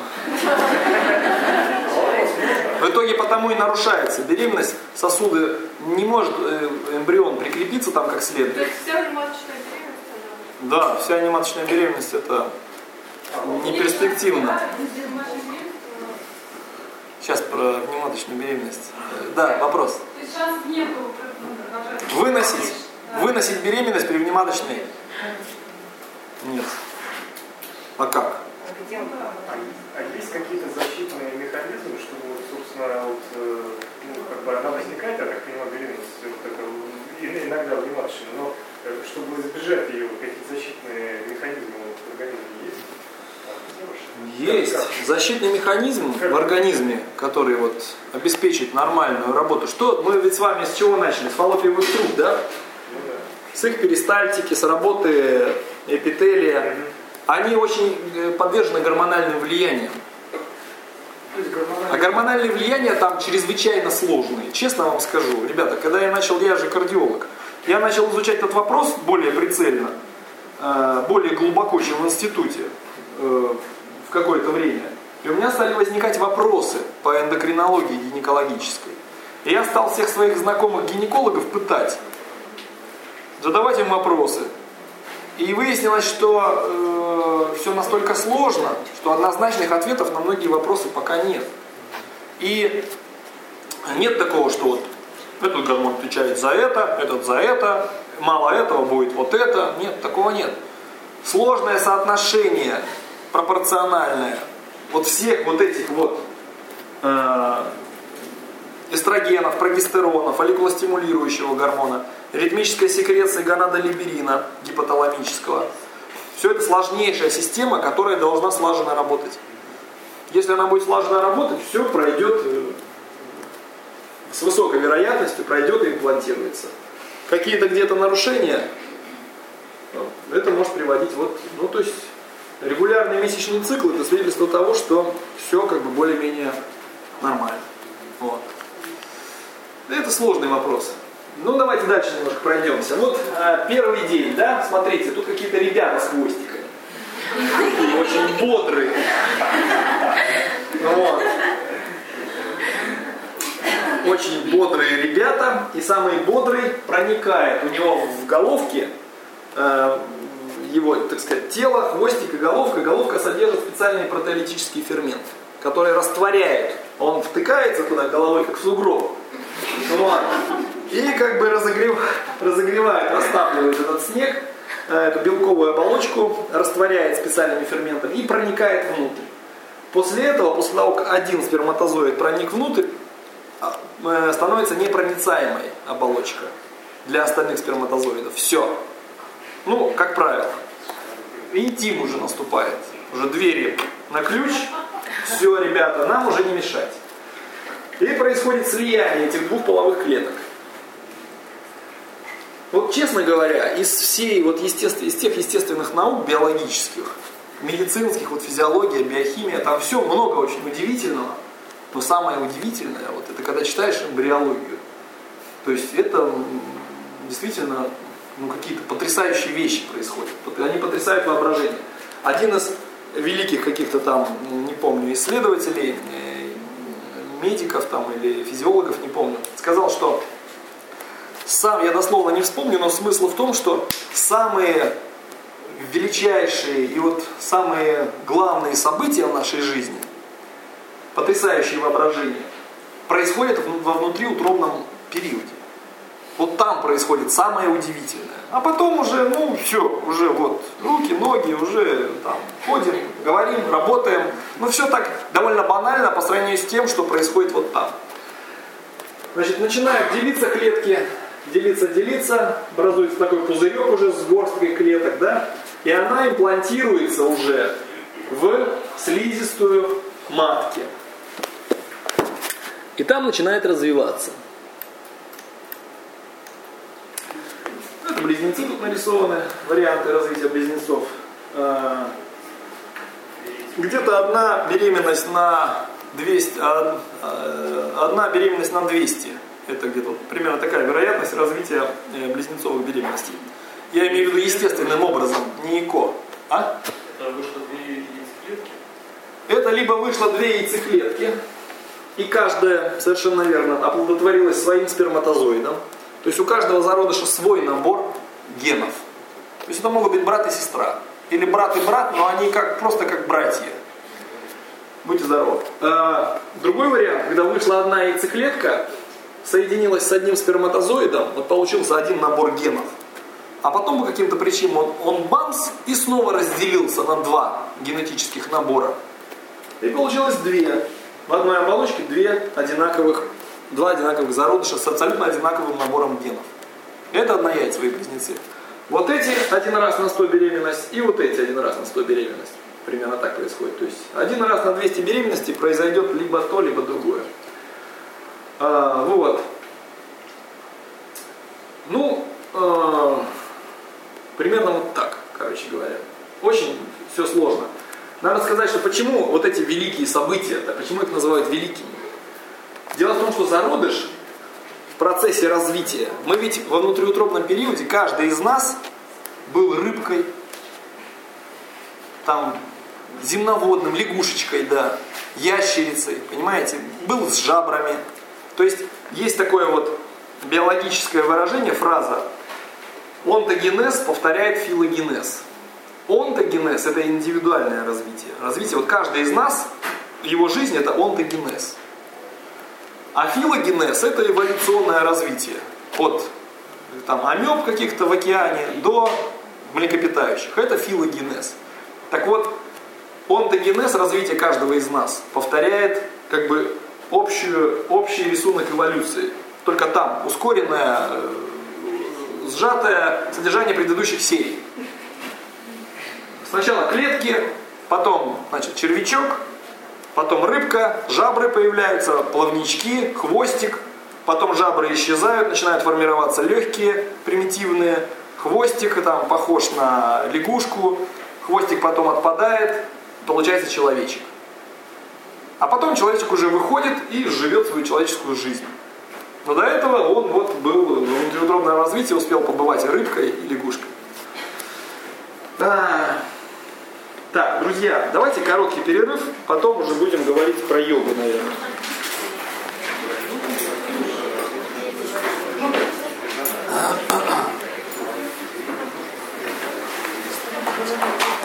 В итоге потому и нарушается беременность, сосуды, не может эмбрион прикрепиться там как следует. То есть вся внематочная беременность? Она... Да, вся внематочная беременность это не перспективно. Сейчас про внематочную беременность. Да, вопрос. То есть шансов нету Выносить, выносить беременность при внематочной? Нет. А как? А есть какие-то защитные механизмы, чтобы, вот, собственно, вот, ну, как бы она возникает, я так понимаю, беременность, иногда внематочная, но чтобы избежать ее, какие-то защитные механизмы в организме есть? Есть защитный механизм в организме, который вот обеспечит нормальную работу. Что мы ведь с вами с чего начали? С фаллопиевых труб, да? Ну, да. С их перистальтики, с работы эпителия. Mm-hmm. Они очень подвержены гормональным влияниям. А гормональные влияния там чрезвычайно сложные. Честно вам скажу, ребята, когда я начал, я же кардиолог, я начал изучать этот вопрос более прицельно, более глубоко, чем в институте в какое-то время. И у меня стали возникать вопросы по эндокринологии гинекологической. И я стал всех своих знакомых гинекологов пытать, задавать им вопросы. И выяснилось, что э, все настолько сложно, что однозначных ответов на многие вопросы пока нет. И нет такого, что вот этот гормон отвечает за это, этот за это, мало этого будет вот это. Нет, такого нет. Сложное соотношение, пропорциональное вот всех вот этих вот э, эстрогенов, прогестерона, фолликулостимулирующего гормона, ритмическая секреция гонадолиберина гипоталамического. Все это сложнейшая система, которая должна слаженно работать. Если она будет слаженно работать, все пройдет с высокой вероятностью, пройдет и имплантируется. Какие-то где-то нарушения, это может приводить вот, ну то есть регулярный месячный цикл, это свидетельство того, что все как бы более-менее нормально. Вот. Это сложный вопрос. Ну, давайте дальше немножко пройдемся. Вот а, первый день, да, смотрите, тут какие-то ребята с хвостиками. Такие очень бодрые. Вот. Очень бодрые ребята. И самый бодрый проникает у него в головке, э, его, так сказать, тело, хвостик и головка. Головка содержит специальные протеолитические ферменты, которые растворяют. Он втыкается туда головой, как в сугроб. Вот. И как бы разогрев, разогревает, растапливает этот снег, эту белковую оболочку, растворяет специальными ферментами и проникает внутрь. После этого, после того, как один сперматозоид проник внутрь, становится непроницаемой оболочка для остальных сперматозоидов. Все. Ну, как правило. Интим уже наступает. Уже двери на ключ. Все, ребята, нам уже не мешать. И происходит слияние этих двух половых клеток. Вот честно говоря, из всей вот естествен... из тех естественных наук биологических, медицинских, вот физиология, биохимия, там все много очень удивительного. Но самое удивительное, вот, это когда читаешь эмбриологию. То есть это действительно ну, какие-то потрясающие вещи происходят. Они потрясают воображение. Один из великих каких-то там, не помню, исследователей, медиков там или физиологов, не помню, сказал, что сам, я дословно не вспомню, но смысл в том, что самые величайшие и вот самые главные события в нашей жизни, потрясающее воображение, происходит во внутриутробном периоде. Вот там происходит самое удивительное. А потом уже, ну, все, уже вот руки, ноги, уже там ходим, говорим, работаем. Ну, все так довольно банально по сравнению с тем, что происходит вот там. Значит, начинают делиться клетки, делиться, делиться, образуется такой пузырек уже с горсткой клеток, да, и она имплантируется уже в слизистую матки. И там начинает развиваться. Это близнецы тут нарисованы, варианты развития близнецов. Где-то одна беременность на двести, одна беременность на двести. Это где-то примерно такая вероятность развития близнецовых беременностей. Я имею в виду естественным образом, не ЭКО. А? Это вышло две яйцеклетки? Это либо вышло две яйцеклетки, и каждая, совершенно верно, оплодотворилась своим сперматозоидом. То есть у каждого зародыша свой набор генов. То есть это могут быть брат и сестра. Или брат и брат, но они как, просто как братья. Будьте здоровы. А, другой вариант, когда вышла одна яйцеклетка, соединилась с одним сперматозоидом, вот получился один набор генов. А потом по каким-то причинам он, он бамс и снова разделился на два генетических набора. И получилось две. В одной оболочке две одинаковых, два одинаковых зародыша с абсолютно одинаковым набором генов. Это однояйцевые близнецы. Вот эти один раз на сто беременность и вот эти один раз на сто беременность. Примерно так происходит. То есть один раз на двести беременностей произойдет либо то, либо другое. А, вот. Ну, а, примерно вот так, короче говоря. Очень все сложно. Надо сказать, что почему вот эти великие события, да, почему их называют великими. Дело в том, что зародыш в процессе развития, мы ведь во внутриутробном периоде, каждый из нас был рыбкой, там, земноводным, лягушечкой, да, ящерицей, понимаете, был с жабрами. То есть есть такое вот биологическое выражение, фраза «онтогенез повторяет филогенез». Онтогенез – это индивидуальное развитие. Развитие, вот каждый из нас, его жизнь – это онтогенез. А филогенез – это эволюционное развитие. От там, амеб каких-то в океане до млекопитающих. Это филогенез. Так вот, онтогенез, развитие каждого из нас, повторяет как бы общую, общий рисунок эволюции. Только там ускоренное, сжатое содержание предыдущих серий. Сначала клетки, потом, значит, червячок, потом рыбка, жабры появляются, плавнички, хвостик, потом жабры исчезают, начинают формироваться легкие, примитивные, хвостик там похож на лягушку, хвостик потом отпадает, получается человечек. А потом человечек уже выходит и живет свою человеческую жизнь. Но до этого он вот был в внутриутробном развитии, успел побывать и рыбкой, и лягушкой. А, так, друзья, давайте короткий перерыв, потом уже будем говорить про йогу, наверное. Thank you.